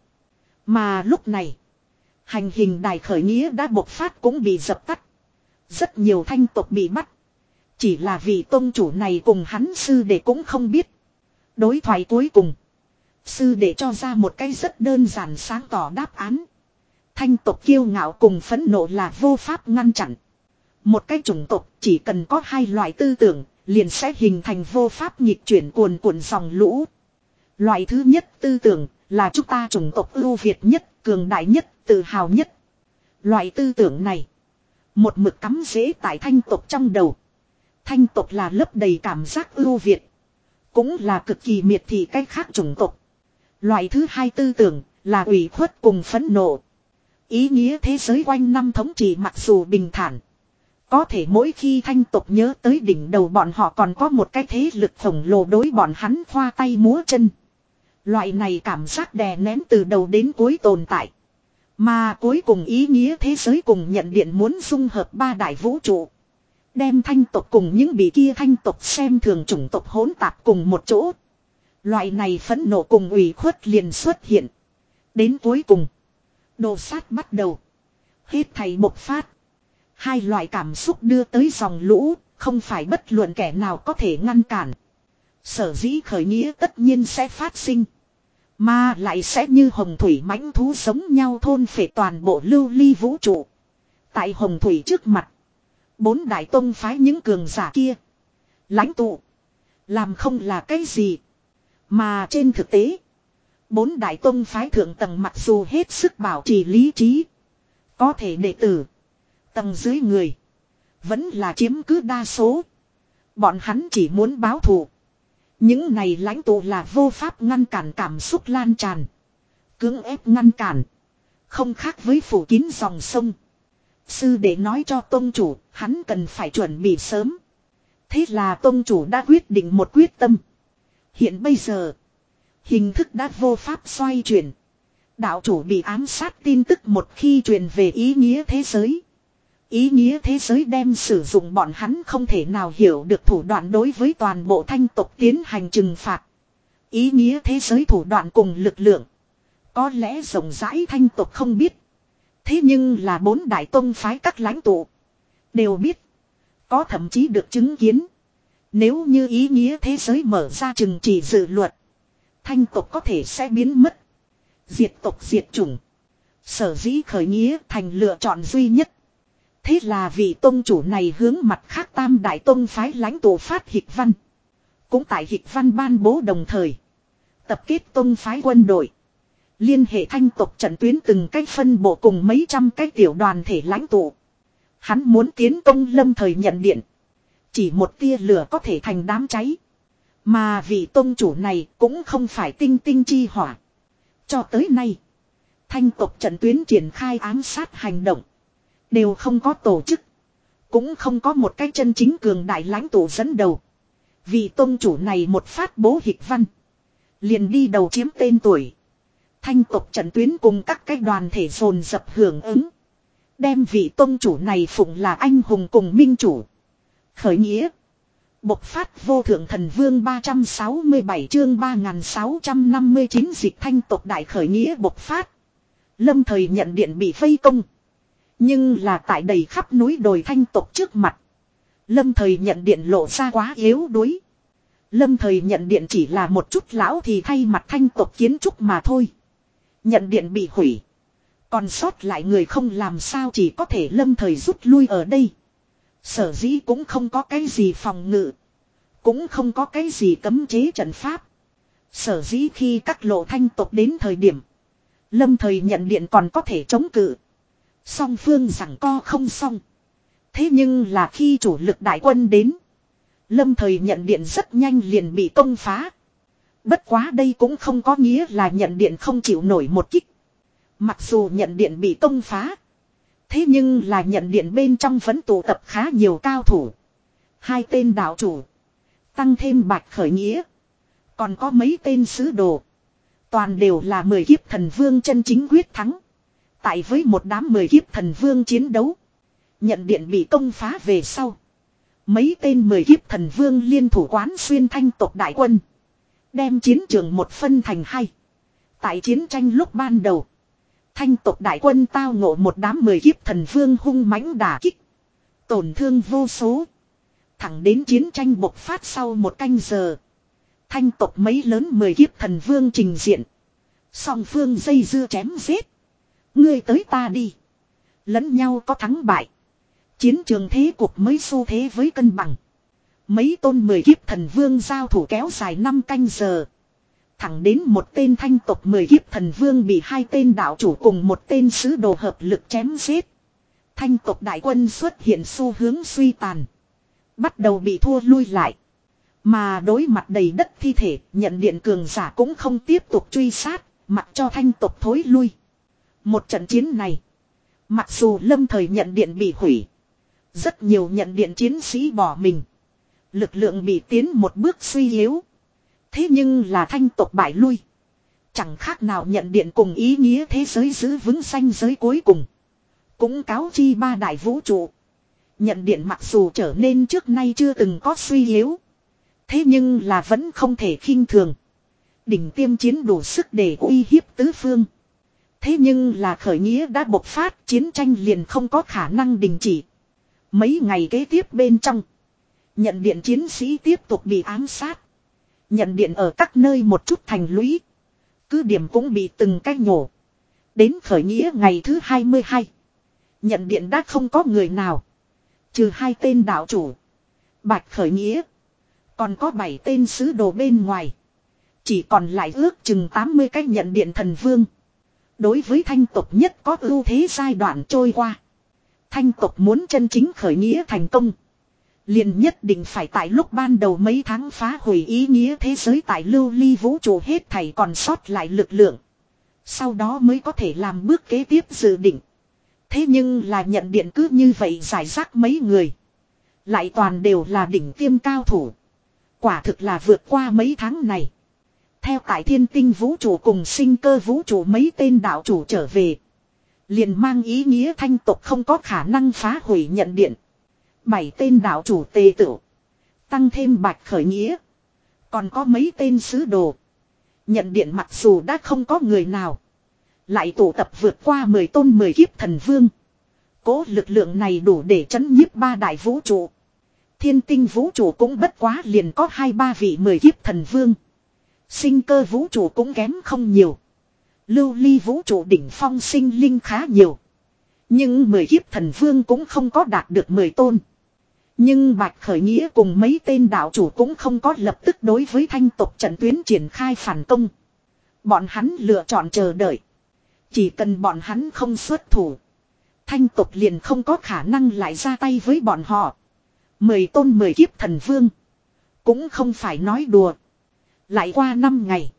Mà lúc này, hành hình đài khởi nghĩa đã bộc phát cũng bị dập tắt. Rất nhiều thanh tộc bị bắt. Chỉ là vị tông chủ này cùng hắn sư để cũng không biết. Đối thoại cuối cùng. Sư để cho ra một cái rất đơn giản sáng tỏ đáp án. Thanh tộc kiêu ngạo cùng phẫn nộ là vô pháp ngăn chặn. Một cái chủng tộc chỉ cần có hai loại tư tưởng, liền sẽ hình thành vô pháp nghịch chuyển cuồn cuộn dòng lũ. Loại thứ nhất tư tưởng là chúng ta chủng tộc ưu việt nhất, cường đại nhất, tự hào nhất. Loại tư tưởng này, một mực cắm rễ tại thanh tộc trong đầu. Thanh tộc là lấp đầy cảm giác ưu việt, cũng là cực kỳ miệt thị cái khác chủng tộc. Loại thứ hai tư tưởng là ủy khuất cùng phẫn nộ. Ý nghĩa thế giới quanh năm thống trị mặc dù bình thản. Có thể mỗi khi thanh tộc nhớ tới đỉnh đầu bọn họ còn có một cái thế lực khổng lồ đối bọn hắn khoa tay múa chân. Loại này cảm giác đè nén từ đầu đến cuối tồn tại. Mà cuối cùng ý nghĩa thế giới cùng nhận điện muốn dung hợp ba đại vũ trụ. Đem thanh tộc cùng những bị kia thanh tộc xem thường chủng tộc hỗn tạp cùng một chỗ. Loại này phẫn nộ cùng ủy khuất liền xuất hiện. Đến cuối cùng, đồ sát bắt đầu. Hết thầy bộc phát. Hai loại cảm xúc đưa tới dòng lũ, không phải bất luận kẻ nào có thể ngăn cản. Sở dĩ khởi nghĩa tất nhiên sẽ phát sinh. Mà lại sẽ như hồng thủy mãnh thú giống nhau thôn phệ toàn bộ lưu ly vũ trụ. Tại hồng thủy trước mặt. Bốn đại tông phái những cường giả kia. Lãnh tụ. Làm không là cái gì. Mà trên thực tế. Bốn đại tông phái thượng tầng mặc dù hết sức bảo trì lý trí. Có thể đệ tử. Tầng dưới người. Vẫn là chiếm cứ đa số. Bọn hắn chỉ muốn báo thù. Những này lãnh tụ là vô pháp ngăn cản cảm xúc lan tràn. Cưỡng ép ngăn cản. Không khác với phủ kín dòng sông. Sư đệ nói cho tông chủ, hắn cần phải chuẩn bị sớm. Thế là tông chủ đã quyết định một quyết tâm. Hiện bây giờ, hình thức đã vô pháp xoay chuyển. Đạo chủ bị ám sát tin tức một khi truyền về ý nghĩa thế giới. Ý nghĩa thế giới đem sử dụng bọn hắn không thể nào hiểu được thủ đoạn đối với toàn bộ thanh tộc tiến hành trừng phạt. Ý nghĩa thế giới thủ đoạn cùng lực lượng. Có lẽ rộng rãi thanh tộc không biết. Thế nhưng là bốn đại tông phái các lãnh tụ. Đều biết. Có thậm chí được chứng kiến. Nếu như ý nghĩa thế giới mở ra trừng trị dự luật. Thanh tộc có thể sẽ biến mất. Diệt tộc diệt chủng. Sở dĩ khởi nghĩa thành lựa chọn duy nhất. Thế là vị tông chủ này hướng mặt khác tam đại tông phái lãnh tụ phát hịch văn. Cũng tại hịch văn ban bố đồng thời. Tập kết tông phái quân đội. Liên hệ thanh tộc trận tuyến từng cách phân bộ cùng mấy trăm cái tiểu đoàn thể lãnh tụ. Hắn muốn tiến công lâm thời nhận điện. Chỉ một tia lửa có thể thành đám cháy. Mà vị tông chủ này cũng không phải tinh tinh chi hỏa. Cho tới nay. Thanh tộc trận tuyến triển khai ám sát hành động. Đều không có tổ chức. Cũng không có một cái chân chính cường đại lãnh tụ dẫn đầu. Vị tông chủ này một phát bố hịch văn. Liền đi đầu chiếm tên tuổi. Thanh tộc trận tuyến cùng các cái đoàn thể dồn dập hưởng ứng. Đem vị tông chủ này phụng là anh hùng cùng minh chủ. Khởi nghĩa. Bộc phát vô thượng thần vương ba trăm sáu mươi bảy chương ba nghìn sáu trăm năm mươi chín dịch thanh tộc đại khởi nghĩa bộc phát. Lâm thời nhận điện bị vây công. Nhưng là tại đầy khắp núi đồi thanh tộc trước mặt. Lâm thời nhận điện lộ ra quá yếu đuối. Lâm thời nhận điện chỉ là một chút lão thì thay mặt thanh tộc kiến trúc mà thôi. Nhận điện bị hủy. Còn sót lại người không làm sao chỉ có thể lâm thời rút lui ở đây. Sở dĩ cũng không có cái gì phòng ngự. Cũng không có cái gì cấm chế trận pháp. Sở dĩ khi các lộ thanh tộc đến thời điểm. Lâm thời nhận điện còn có thể chống cự. Song phương giằng co không xong. Thế nhưng là khi chủ lực đại quân đến. Lâm thời nhận điện rất nhanh liền bị công phá. Bất quá đây cũng không có nghĩa là nhận điện không chịu nổi một kích. Mặc dù nhận điện bị công phá. Thế nhưng là nhận điện bên trong vẫn tụ tập khá nhiều cao thủ. Hai tên đạo chủ. Tăng thêm bạch khởi nghĩa. Còn có mấy tên sứ đồ. Toàn đều là mười kiếp thần vương chân chính quyết thắng. Tại với một đám mười kiếp thần vương chiến đấu. Nhận điện bị công phá về sau. Mấy tên mười kiếp thần vương liên thủ quán xuyên thanh tộc đại quân. Đem chiến trường một phân thành hai. Tại chiến tranh lúc ban đầu. Thanh tộc đại quân tao ngộ một đám mười kiếp thần vương hung mãnh đả kích. Tổn thương vô số. Thẳng đến chiến tranh bộc phát sau một canh giờ. Thanh tộc mấy lớn mười kiếp thần vương trình diện. Song phương dây dưa chém giết. Ngươi tới ta đi. Lẫn nhau có thắng bại. Chiến trường thế cục mới xu thế với cân bằng. Mấy tôn mười kiếp thần vương giao thủ kéo dài năm canh giờ. Thẳng đến một tên thanh tộc mười kiếp thần vương bị hai tên đạo chủ cùng một tên sứ đồ hợp lực chém giết. Thanh tộc đại quân xuất hiện xu hướng suy tàn. Bắt đầu bị thua lui lại. Mà đối mặt đầy đất thi thể, nhận điện cường giả cũng không tiếp tục truy sát, mặc cho thanh tộc thối lui. Một trận chiến này, mặc dù lâm thời nhận điện bị hủy, rất nhiều nhận điện chiến sĩ bỏ mình. Lực lượng bị tiến một bước suy yếu. Thế nhưng là thanh tộc bại lui. Chẳng khác nào nhận điện cùng ý nghĩa thế giới giữ vững ranh giới cuối cùng. Cũng cáo chi ba đại vũ trụ. Nhận điện mặc dù trở nên trước nay chưa từng có suy yếu. Thế nhưng là vẫn không thể khinh thường. Đỉnh tiêm chiến đủ sức để uy hiếp tứ phương. Thế nhưng là khởi nghĩa đã bộc phát, chiến tranh liền không có khả năng đình chỉ. Mấy ngày kế tiếp bên trong. Nhận điện chiến sĩ tiếp tục bị ám sát. Nhận điện ở các nơi một chút thành lũy. Cứ điểm cũng bị từng cái nhổ. Đến khởi nghĩa ngày thứ hai mươi hai. Nhận điện đã không có người nào. Trừ hai tên đạo chủ. Bạch khởi nghĩa. Còn có bảy tên sứ đồ bên ngoài. Chỉ còn lại ước chừng tám mươi cái nhận điện thần vương. Đối với thanh tộc nhất có ưu thế giai đoạn trôi qua. Thanh tộc muốn chân chính khởi nghĩa thành công. Liền nhất định phải tại lúc ban đầu mấy tháng phá hủy ý nghĩa thế giới tại lưu ly vũ trụ hết thảy còn sót lại lực lượng. Sau đó mới có thể làm bước kế tiếp dự định. Thế nhưng là nhận điện cứ như vậy giải rác mấy người. Lại toàn đều là đỉnh tiêm cao thủ. Quả thực là vượt qua mấy tháng này. Theo tại thiên tinh vũ trụ cùng sinh cơ vũ trụ mấy tên đạo chủ trở về. Liền mang ý nghĩa thanh tộc không có khả năng phá hủy nhận điện. Bảy tên đạo chủ tề tự. Tăng thêm bạch khởi nghĩa. Còn có mấy tên sứ đồ. Nhận điện mặc dù đã không có người nào. Lại tụ tập vượt qua mười tôn mười kiếp thần vương. Cố lực lượng này đủ để chấn nhiếp ba đại vũ trụ. Thiên tinh vũ trụ cũng bất quá liền có hai ba vị mười kiếp thần vương. Sinh cơ vũ trụ cũng kém không nhiều. Lưu ly vũ trụ đỉnh phong sinh linh khá nhiều. Nhưng mười kiếp thần vương cũng không có đạt được mười tôn. Nhưng Bạch Khởi Nghĩa cùng mấy tên đạo chủ cũng không có lập tức đối với thanh tộc trận tuyến triển khai phản công. Bọn hắn lựa chọn chờ đợi. Chỉ cần bọn hắn không xuất thủ. Thanh tộc liền không có khả năng lại ra tay với bọn họ. Mười tôn mười kiếp thần vương. Cũng không phải nói đùa. Lại qua năm ngày.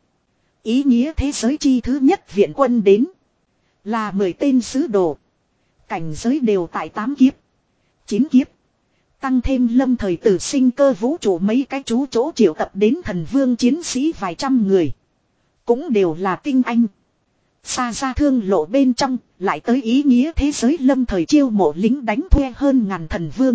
Ý nghĩa thế giới chi thứ nhất viện quân đến. Là mười tên sứ đồ. Cảnh giới đều tại tám kiếp. chín kiếp. Tăng thêm lâm thời tử sinh cơ vũ trụ mấy cái chú chỗ triệu tập đến thần vương chiến sĩ vài trăm người. Cũng đều là tinh anh. Xa ra thương lộ bên trong, lại tới ý nghĩa thế giới lâm thời chiêu mộ lính đánh thuê hơn ngàn thần vương.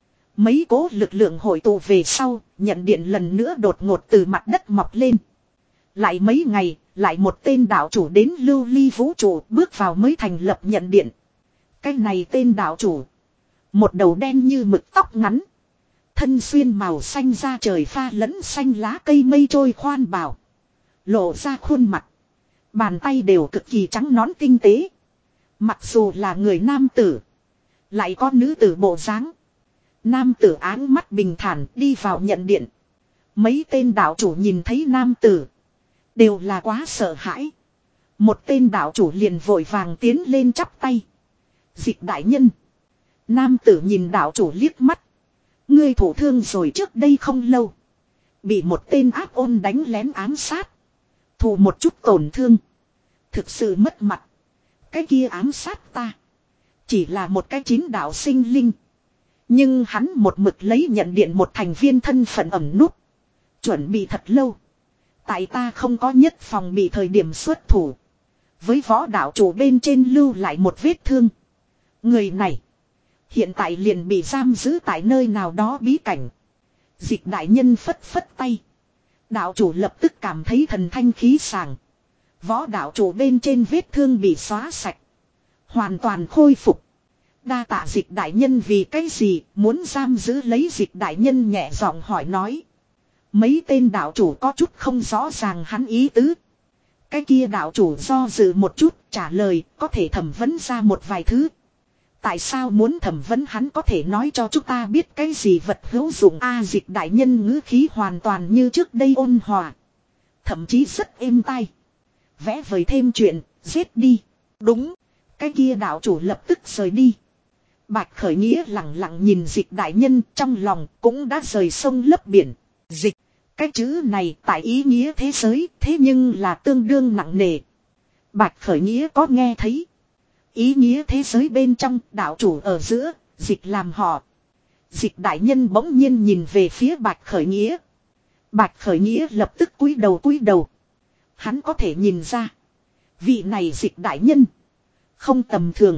Mấy cố lực lượng hội tụ về sau, nhận điện lần nữa đột ngột từ mặt đất mọc lên. Lại mấy ngày, lại một tên đạo chủ đến lưu ly vũ trụ bước vào mới thành lập nhận điện. Cái này tên đạo chủ. Một đầu đen như mực tóc ngắn. Thân xuyên màu xanh da trời pha lẫn xanh lá cây mây trôi khoan bảo. Lộ ra khuôn mặt. Bàn tay đều cực kỳ trắng nõn tinh tế. Mặc dù là người nam tử. Lại có nữ tử bộ dáng. Nam tử áng mắt bình thản đi vào nhận điện. Mấy tên đạo chủ nhìn thấy nam tử. Đều là quá sợ hãi. Một tên đạo chủ liền vội vàng tiến lên chắp tay. Dịch đại nhân. Nam tử nhìn đạo chủ liếc mắt. Ngươi thủ thương rồi trước đây không lâu. Bị một tên ác ôn đánh lén ám sát. Thù một chút tổn thương. Thực sự mất mặt. Cái kia ám sát ta. Chỉ là một cái chín đạo sinh linh. Nhưng hắn một mực lấy nhận điện một thành viên thân phận ẩn nút. Chuẩn bị thật lâu. Tại ta không có nhất phòng bị thời điểm xuất thủ. Với võ đạo chủ bên trên lưu lại một vết thương. Người này. Hiện tại liền bị giam giữ tại nơi nào đó bí cảnh. Dịch đại nhân phất phất tay. Đạo chủ lập tức cảm thấy thần thanh khí sảng. Võ đạo chủ bên trên vết thương bị xóa sạch. Hoàn toàn khôi phục. Đa tạ dịch đại nhân vì cái gì muốn giam giữ lấy dịch đại nhân nhẹ giọng hỏi nói. Mấy tên đạo chủ có chút không rõ ràng hắn ý tứ. Cái kia đạo chủ do dự một chút trả lời có thể thẩm vấn ra một vài thứ. Tại sao muốn thẩm vấn hắn có thể nói cho chúng ta biết cái gì vật hữu dụng a dịch đại nhân ngữ khí hoàn toàn như trước đây ôn hòa. Thậm chí rất êm tai. Vẽ vời thêm chuyện, giết đi. Đúng, cái kia đạo chủ lập tức rời đi. Bạch Khởi Nghĩa lặng lặng nhìn dịch đại nhân trong lòng cũng đã rời sông lấp biển. Dịch, cái chữ này tại ý nghĩa thế giới thế nhưng là tương đương nặng nề. Bạch Khởi Nghĩa có nghe thấy. Ý nghĩa thế giới bên trong đạo chủ ở giữa, dịch làm họ. Dịch đại nhân bỗng nhiên nhìn về phía Bạch Khởi Nghĩa. Bạch Khởi Nghĩa lập tức cúi đầu cúi đầu. Hắn có thể nhìn ra. Vị này dịch đại nhân. Không tầm thường.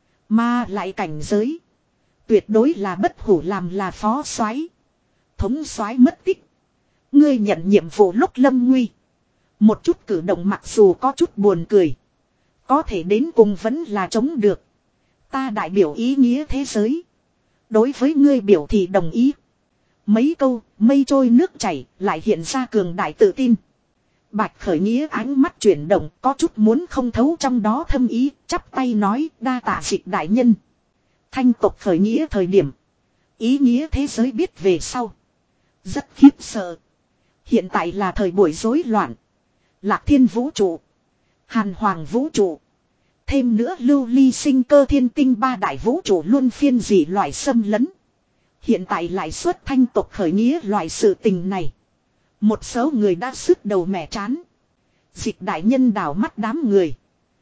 Mà lại cảnh giới. Tuyệt đối là bất hủ làm là phó soái. Thống soái mất tích. Ngươi nhận nhiệm vụ lúc lâm nguy. Một chút cử động mặc dù có chút buồn cười. Có thể đến cùng vẫn là chống được. Ta đại biểu ý nghĩa thế giới. Đối với ngươi biểu thị đồng ý. Mấy câu, mây trôi nước chảy, lại hiện ra cường đại tự tin. Bạch Khởi Nghĩa ánh mắt chuyển động, có chút muốn không thấu trong đó thâm ý, chắp tay nói đa tạ Dịch đại nhân. Thanh tộc Khởi Nghĩa thời điểm, ý nghĩa thế giới biết về sau. Rất khiếp sợ. Hiện tại là thời buổi rối loạn. Lạc Thiên vũ trụ, Hàn Hoàng vũ trụ, thêm nữa lưu ly sinh cơ thiên tinh ba đại vũ trụ luôn phiên dị loại xâm lấn. Hiện tại lại xuất thanh tộc Khởi Nghĩa loại sự tình này. Một số người đã sức đầu mẻ chán. Dịch đại nhân đảo mắt đám người.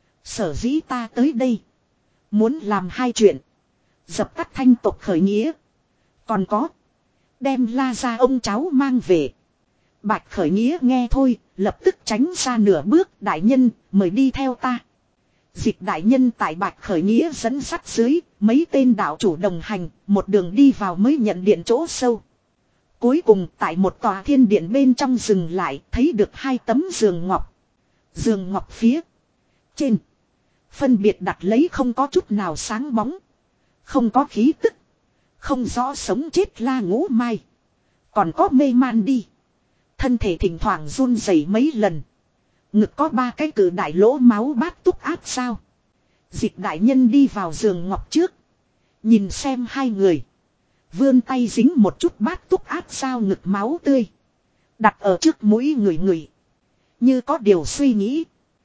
Sở dĩ ta tới đây, muốn làm hai chuyện. Dập tắt thanh tộc Khởi Nghĩa. Còn có, đem La gia ông cháu mang về. Bạch Khởi Nghĩa nghe thôi, lập tức tránh ra nửa bước. Đại nhân, mời đi theo ta. Dịch đại nhân tại Bạch Khởi Nghĩa dẫn dắt dưới, mấy tên đạo chủ đồng hành, một đường đi vào mới nhận điện chỗ sâu. Cuối cùng tại một tòa thiên điện bên trong dừng lại, thấy được hai tấm giường ngọc. Giường ngọc phía trên, phân biệt đặt lấy không có chút nào sáng bóng, không có khí tức, không rõ sống chết La Ngũ Mai. Còn có mê man đi, thân thể thỉnh thoảng run rẩy mấy lần. Ngực có ba cái cử đại lỗ máu bát túc áp sao. Dịch đại nhân đi vào giường ngọc trước, nhìn xem hai người, vươn tay dính một chút bát túc áp sao ngực máu tươi, đặt ở trước mũi người người, như có điều suy nghĩ.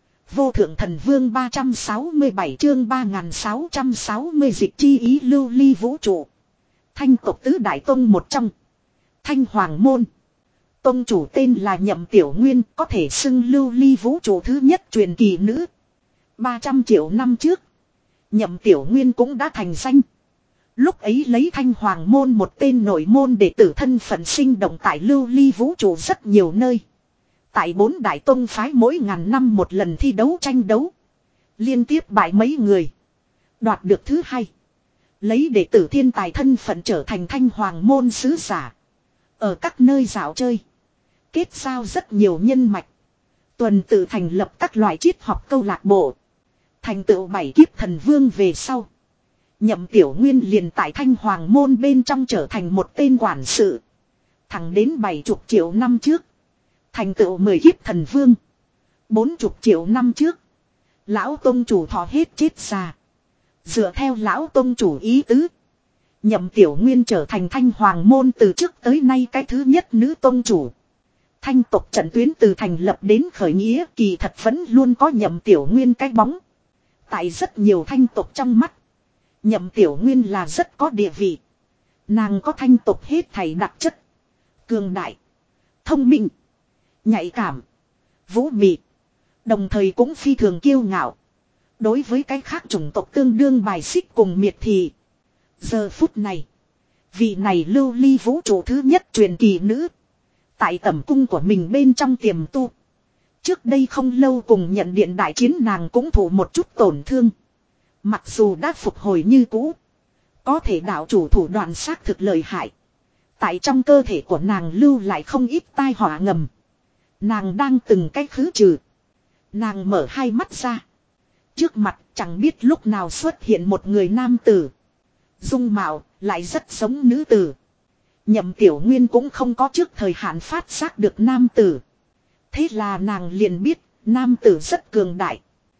Vô thượng thần vương ba trăm sáu mươi bảy chương ba nghìn sáu trăm sáu mươi dịch chi ý lưu ly vũ trụ. Thanh tộc tứ đại tông một trong, Thanh Hoàng môn. Tông chủ tên là Nhậm Tiểu Nguyên, có thể xưng lưu ly vũ trụ thứ nhất truyền kỳ nữ. ba trăm triệu năm trước, Nhậm Tiểu Nguyên cũng đã thành danh. Lúc ấy lấy Thanh Hoàng môn một tên nội môn đệ tử thân phận sinh động tại lưu ly vũ trụ rất nhiều nơi. Tại bốn đại tông phái mỗi ngàn năm một lần thi đấu tranh đấu, liên tiếp bại mấy người, đoạt được thứ hai. Lấy đệ tử thiên tài thân phận trở thành Thanh Hoàng môn sứ giả, ở các nơi dạo chơi, kết giao rất nhiều nhân mạch, tuần tự thành lập các loại triết học câu lạc bộ. Thành tựu bảy kiếp thần vương về sau, Nhậm Tiểu Nguyên liền tại Thanh Hoàng môn bên trong trở thành một tên quản sự. Thẳng đến bảy chục triệu năm trước, thành tựu mười kiếp thần vương. Bốn chục triệu năm trước, lão tông chủ thọ hết chết già. Dựa theo lão tông chủ ý tứ, Nhậm Tiểu Nguyên trở thành Thanh Hoàng môn từ trước tới nay cái thứ nhất nữ tông chủ. Thanh tộc trận tuyến từ thành lập đến khởi nghĩa kỳ thật vẫn luôn có Nhậm Tiểu Nguyên cái bóng. Tại rất nhiều thanh tộc trong mắt, Nhậm Tiểu Nguyên là rất có địa vị. Nàng có thanh tộc hết thảy đặc chất: cường đại, thông minh, nhạy cảm, vũ mị. Đồng thời cũng phi thường kiêu ngạo. Đối với cái khác chủng tộc tương đương bài xích cùng miệt thị. Giờ phút này, vị này lưu ly vũ trụ thứ nhất truyền kỳ nữ, tại tẩm cung của mình bên trong tiềm tu. Trước đây không lâu cùng nhận điện đại chiến nàng cũng thụ một chút tổn thương. Mặc dù đã phục hồi như cũ, có thể đạo chủ thủ đoạn xác thực lợi hại. Tại trong cơ thể của nàng lưu lại không ít tai họa ngầm. Nàng đang từng cách khứ trừ. Nàng mở hai mắt ra. Trước mặt chẳng biết lúc nào xuất hiện một người nam tử. Dung mạo lại rất giống nữ tử. Nhậm Tiểu Nguyên cũng không có trước thời hạn phát giác được nam tử. Thế là nàng liền biết nam tử rất cường đại.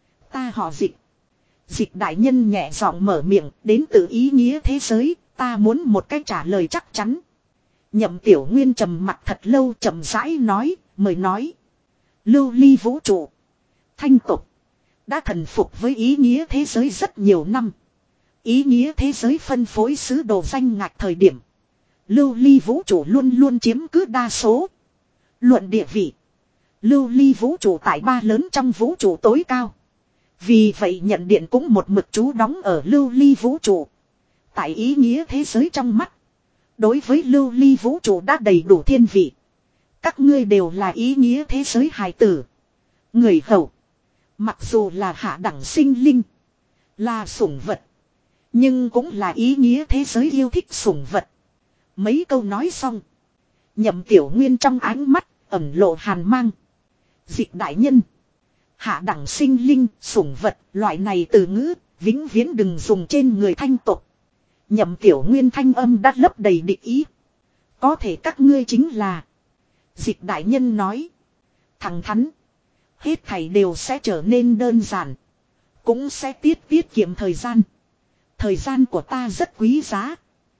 Ta họ Dịch. Dịch đại nhân nhẹ giọng mở miệng, đến từ ý nghĩa thế giới, ta muốn một cái trả lời chắc chắn. Nhậm Tiểu Nguyên trầm mặt thật lâu, chậm rãi nói, mời nói. Lưu ly vũ trụ, thanh tộc đã thần phục với ý nghĩa thế giới rất nhiều năm. Ý nghĩa thế giới phân phối sứ đồ danh ngạch thời điểm, lưu ly vũ trụ luôn luôn chiếm cứ đa số. Luận địa vị, lưu ly vũ trụ tại ba lớn trong vũ trụ tối cao. Vì vậy nhận điện cũng một mực trú đóng ở lưu ly vũ trụ. Tại ý nghĩa thế giới trong mắt, đối với lưu ly vũ trụ đã đầy đủ thiên vị. Các ngươi đều là ý nghĩa thế giới hài tử, người hầu. Mặc dù là hạ đẳng sinh linh, là sủng vật, nhưng cũng là ý nghĩa thế giới yêu thích sủng vật. Mấy câu nói xong, Nhậm Tiểu Nguyên trong ánh mắt ẩn lộ hàn mang. Dịch đại nhân, hạ đẳng sinh linh, sủng vật, loại này từ ngữ vĩnh viễn đừng dùng trên người thanh tộc. Nhậm Tiểu Nguyên thanh âm đã lấp đầy địch ý. Có thể các ngươi chính là. Dịch đại nhân nói. Thẳng thắn. Hết thảy đều sẽ trở nên đơn giản. Cũng sẽ tiết tiết kiệm thời gian. Thời gian của ta rất quý giá.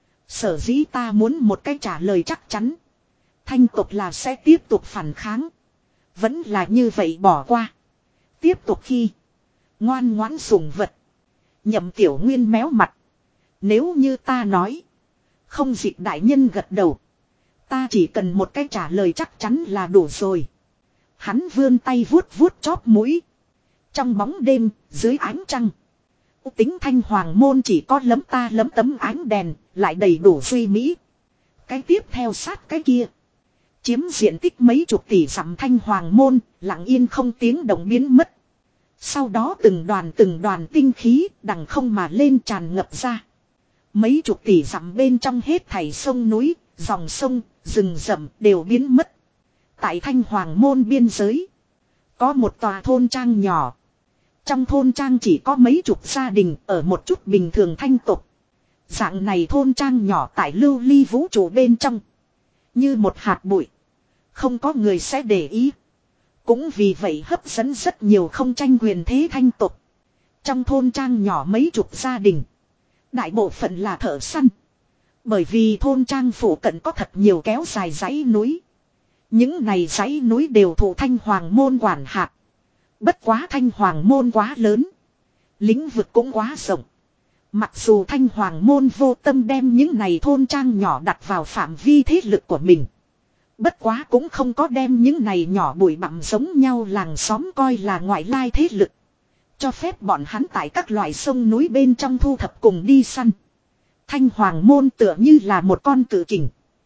Sở dĩ ta muốn một cái trả lời chắc chắn. Thanh tộc là sẽ tiếp tục phản kháng. Vẫn là như vậy bỏ qua. Tiếp tục khi. Ngoan ngoãn sủng vật. Nhậm Tiểu Nguyên méo mặt. Nếu như ta nói. Không, Dịch đại nhân gật đầu. Ta chỉ cần một cái trả lời chắc chắn là đủ rồi. Hắn vươn tay vuốt vuốt chóp mũi. Trong bóng đêm, dưới ánh trăng. Tính Thanh Hoàng môn chỉ có lấm ta lấm tấm ánh đèn, lại đầy đủ suy mỹ. Cái tiếp theo sát cái kia. Chiếm diện tích mấy chục tỷ dặm Thanh Hoàng môn, lặng yên không tiếng động biến mất. Sau đó từng đoàn từng đoàn tinh khí đằng không mà lên tràn ngập ra. Mấy chục tỷ dặm bên trong hết thảy sông núi, dòng sông, rừng rậm đều biến mất. Tại Thanh Hoàng môn biên giới, có một tòa thôn trang nhỏ. Trong thôn trang chỉ có mấy chục gia đình ở một chút bình thường thanh tục. Dạng này thôn trang nhỏ tại lưu ly vũ trụ bên trong. Như một hạt bụi. Không có người sẽ để ý. Cũng vì vậy hấp dẫn rất nhiều không tranh quyền thế thanh tục. Trong thôn trang nhỏ mấy chục gia đình. Đại bộ phận là thợ săn. Bởi vì thôn trang phủ cận có thật nhiều kéo dài dãy núi. Những này dãy núi đều thụ Thanh Hoàng môn quản hạt. Bất quá Thanh Hoàng môn quá lớn. Lĩnh vực cũng quá rộng. Mặc dù Thanh Hoàng môn vô tâm đem những này thôn trang nhỏ đặt vào phạm vi thế lực của mình. Bất quá cũng không có đem những này nhỏ bụi bặm giống nhau làng xóm coi là ngoại lai thế lực. Cho phép bọn hắn tại các loại sông núi bên trong thu thập cùng đi săn. Thanh Hoàng môn tựa như là một con cự kình.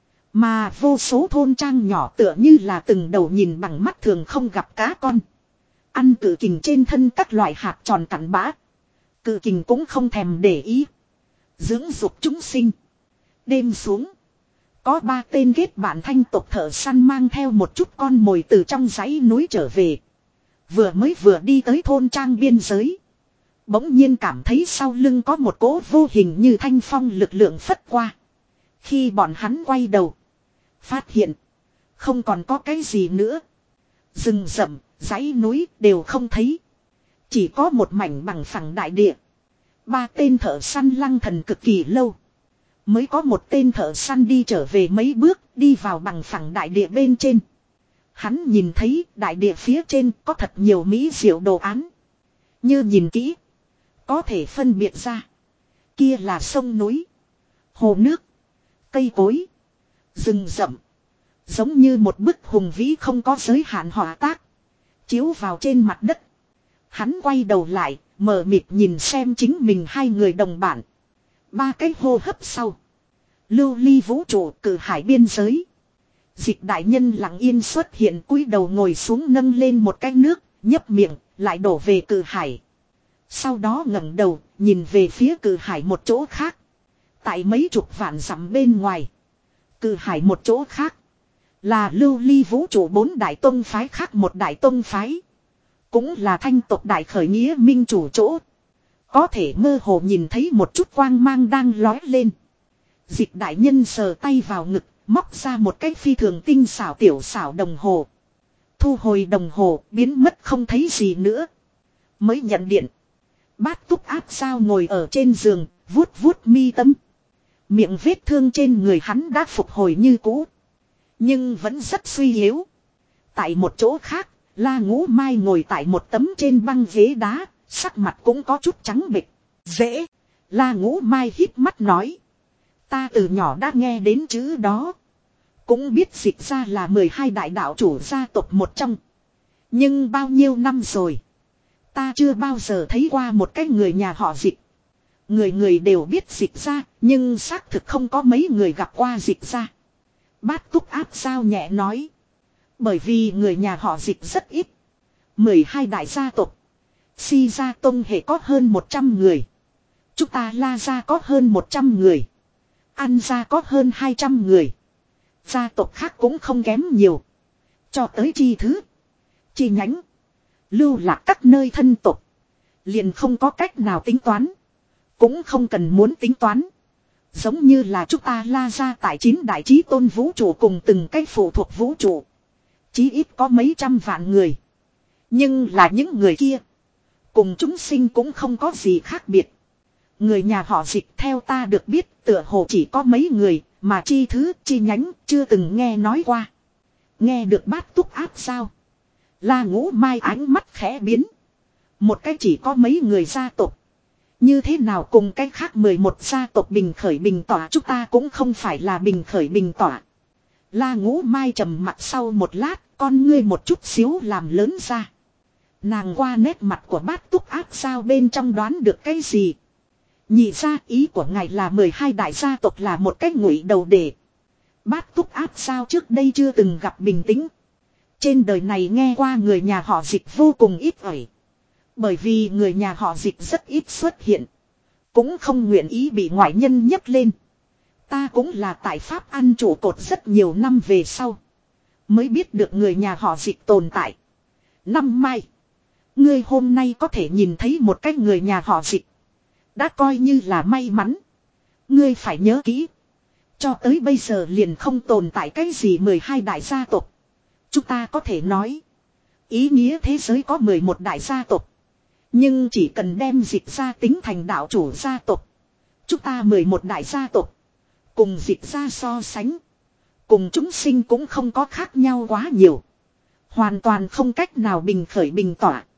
Mà vô số thôn trang nhỏ tựa như là từng đầu nhìn bằng mắt thường không gặp cá con. Ăn cự kình trên thân các loại hạt tròn cặn bã. Cự kình cũng không thèm để ý. Dưỡng dục chúng sinh. Đêm xuống. Có ba tên kết bạn thanh tộc thợ săn mang theo một chút con mồi từ trong dãy núi trở về. Vừa mới vừa đi tới thôn trang biên giới. Bỗng nhiên cảm thấy sau lưng có một cỗ vô hình như thanh phong lực lượng phất qua. Khi bọn hắn quay đầu. Phát hiện. Không còn có cái gì nữa. Rừng rậm, dãy núi đều không thấy. Chỉ có một mảnh bằng phẳng đại địa. Ba tên thợ săn lăng thần cực kỳ lâu. Mới có một tên thợ săn đi trở về mấy bước, đi vào bằng phẳng đại địa bên trên. Hắn nhìn thấy đại địa phía trên có thật nhiều mỹ diệu đồ án. Như nhìn kỹ, có thể phân biệt ra. Kia là sông núi, hồ nước, cây cối, rừng rậm. Giống như một bức hùng vĩ không có giới hạn họa tác. Chiếu vào trên mặt đất. Hắn quay đầu lại, mờ mịt nhìn xem chính mình hai người đồng bản. Ba cái hô hấp sau. Lưu ly vũ trụ cử hải biên giới. Dịch đại nhân lặng yên xuất hiện, cúi đầu ngồi xuống nâng lên một cái nước, nhấp miệng, lại đổ về cử hải. Sau đó ngẩng đầu, nhìn về phía cử hải một chỗ khác. Tại mấy chục vạn dặm bên ngoài. Cử hải một chỗ khác. Là lưu ly vũ trụ bốn đại tông phái khác một đại tông phái. Cũng là thanh tộc đại khởi nghĩa minh chủ chỗ. Có thể mơ hồ nhìn thấy một chút quang mang đang lói lên. Dịch đại nhân sờ tay vào ngực, móc ra một cái phi thường tinh xảo tiểu xảo đồng hồ. Thu hồi đồng hồ, biến mất không thấy gì nữa. Mới nhận điện. Bát túc áp sao ngồi ở trên giường, vuốt vuốt mi tâm. Miệng vết thương trên người hắn đã phục hồi như cũ. Nhưng vẫn rất suy yếu. Tại một chỗ khác, La Ngũ Mai ngồi tại một tấm trên băng ghế đá, sắc mặt cũng có chút trắng bệch. Dễ. La Ngũ Mai hít mắt nói. Ta từ nhỏ đã nghe đến chữ đó. Cũng biết Dịch ra là mười hai đại đạo chủ gia tộc một trong. Nhưng bao nhiêu năm rồi. Ta chưa bao giờ thấy qua một cái người nhà họ Dịch. Người người đều biết Dịch ra, nhưng xác thực không có mấy người gặp qua Dịch ra. Bát túc áp sao nhẹ nói. Bởi vì người nhà họ Dịch rất ít. mười hai đại gia tộc. Si gia tông hệ có hơn một trăm người. Chúng ta La gia có hơn một trăm người. An gia có hơn hai trăm người. Gia tộc khác cũng không kém nhiều. Cho tới chi thứ. Chi nhánh. Lưu lạc các nơi thân tộc. Liền không có cách nào tính toán. Cũng không cần muốn tính toán. Giống như là chúng ta la ra tại chín đại chí tôn vũ trụ cùng từng cái phụ thuộc vũ trụ. Chí ít có mấy trăm vạn người. Nhưng là những người kia. Cùng chúng sinh cũng không có gì khác biệt. Người nhà họ Dịch theo ta được biết tựa hồ chỉ có mấy người. Mà chi thứ chi nhánh chưa từng nghe nói qua. Nghe được bát túc áp sao. La Ngũ Mai ánh mắt khẽ biến. Một cái chỉ có mấy người gia tộc. Như thế nào cùng cái khác mười một gia tộc bình khởi bình tỏa, chúng ta cũng không phải là bình khởi bình tỏa. La Ngũ Mai trầm mặt sau một lát, con ngươi một chút xíu làm lớn ra. Nàng qua nét mặt của bát túc áp sao bên trong đoán được cái gì. Nhị ra ý của ngài là mười hai đại gia tộc là một cái ngụy đầu đề. Bát túc áp sao trước đây chưa từng gặp bình tĩnh. Trên đời này nghe qua người nhà họ Dịch vô cùng ít ỏi. Bởi vì người nhà họ Dịch rất ít xuất hiện. Cũng không nguyện ý bị ngoại nhân nhấc lên. Ta cũng là tại Pháp ăn trụ cột rất nhiều năm về sau. Mới biết được người nhà họ Dịch tồn tại. Năm mai. Ngươi hôm nay có thể nhìn thấy một cái người nhà họ Dịch. Đã coi như là may mắn. Ngươi phải nhớ kỹ. Cho tới bây giờ liền không tồn tại cái gì mười hai đại gia tộc. Chúng ta có thể nói. Ý nghĩa thế giới có mười một đại gia tộc. Nhưng chỉ cần đem Dịch gia tính thành đạo chủ gia tộc. Chúng ta mười một đại gia tộc. Cùng Dịch gia so sánh. Cùng chúng sinh cũng không có khác nhau quá nhiều. Hoàn toàn không cách nào bình khởi bình tỏa.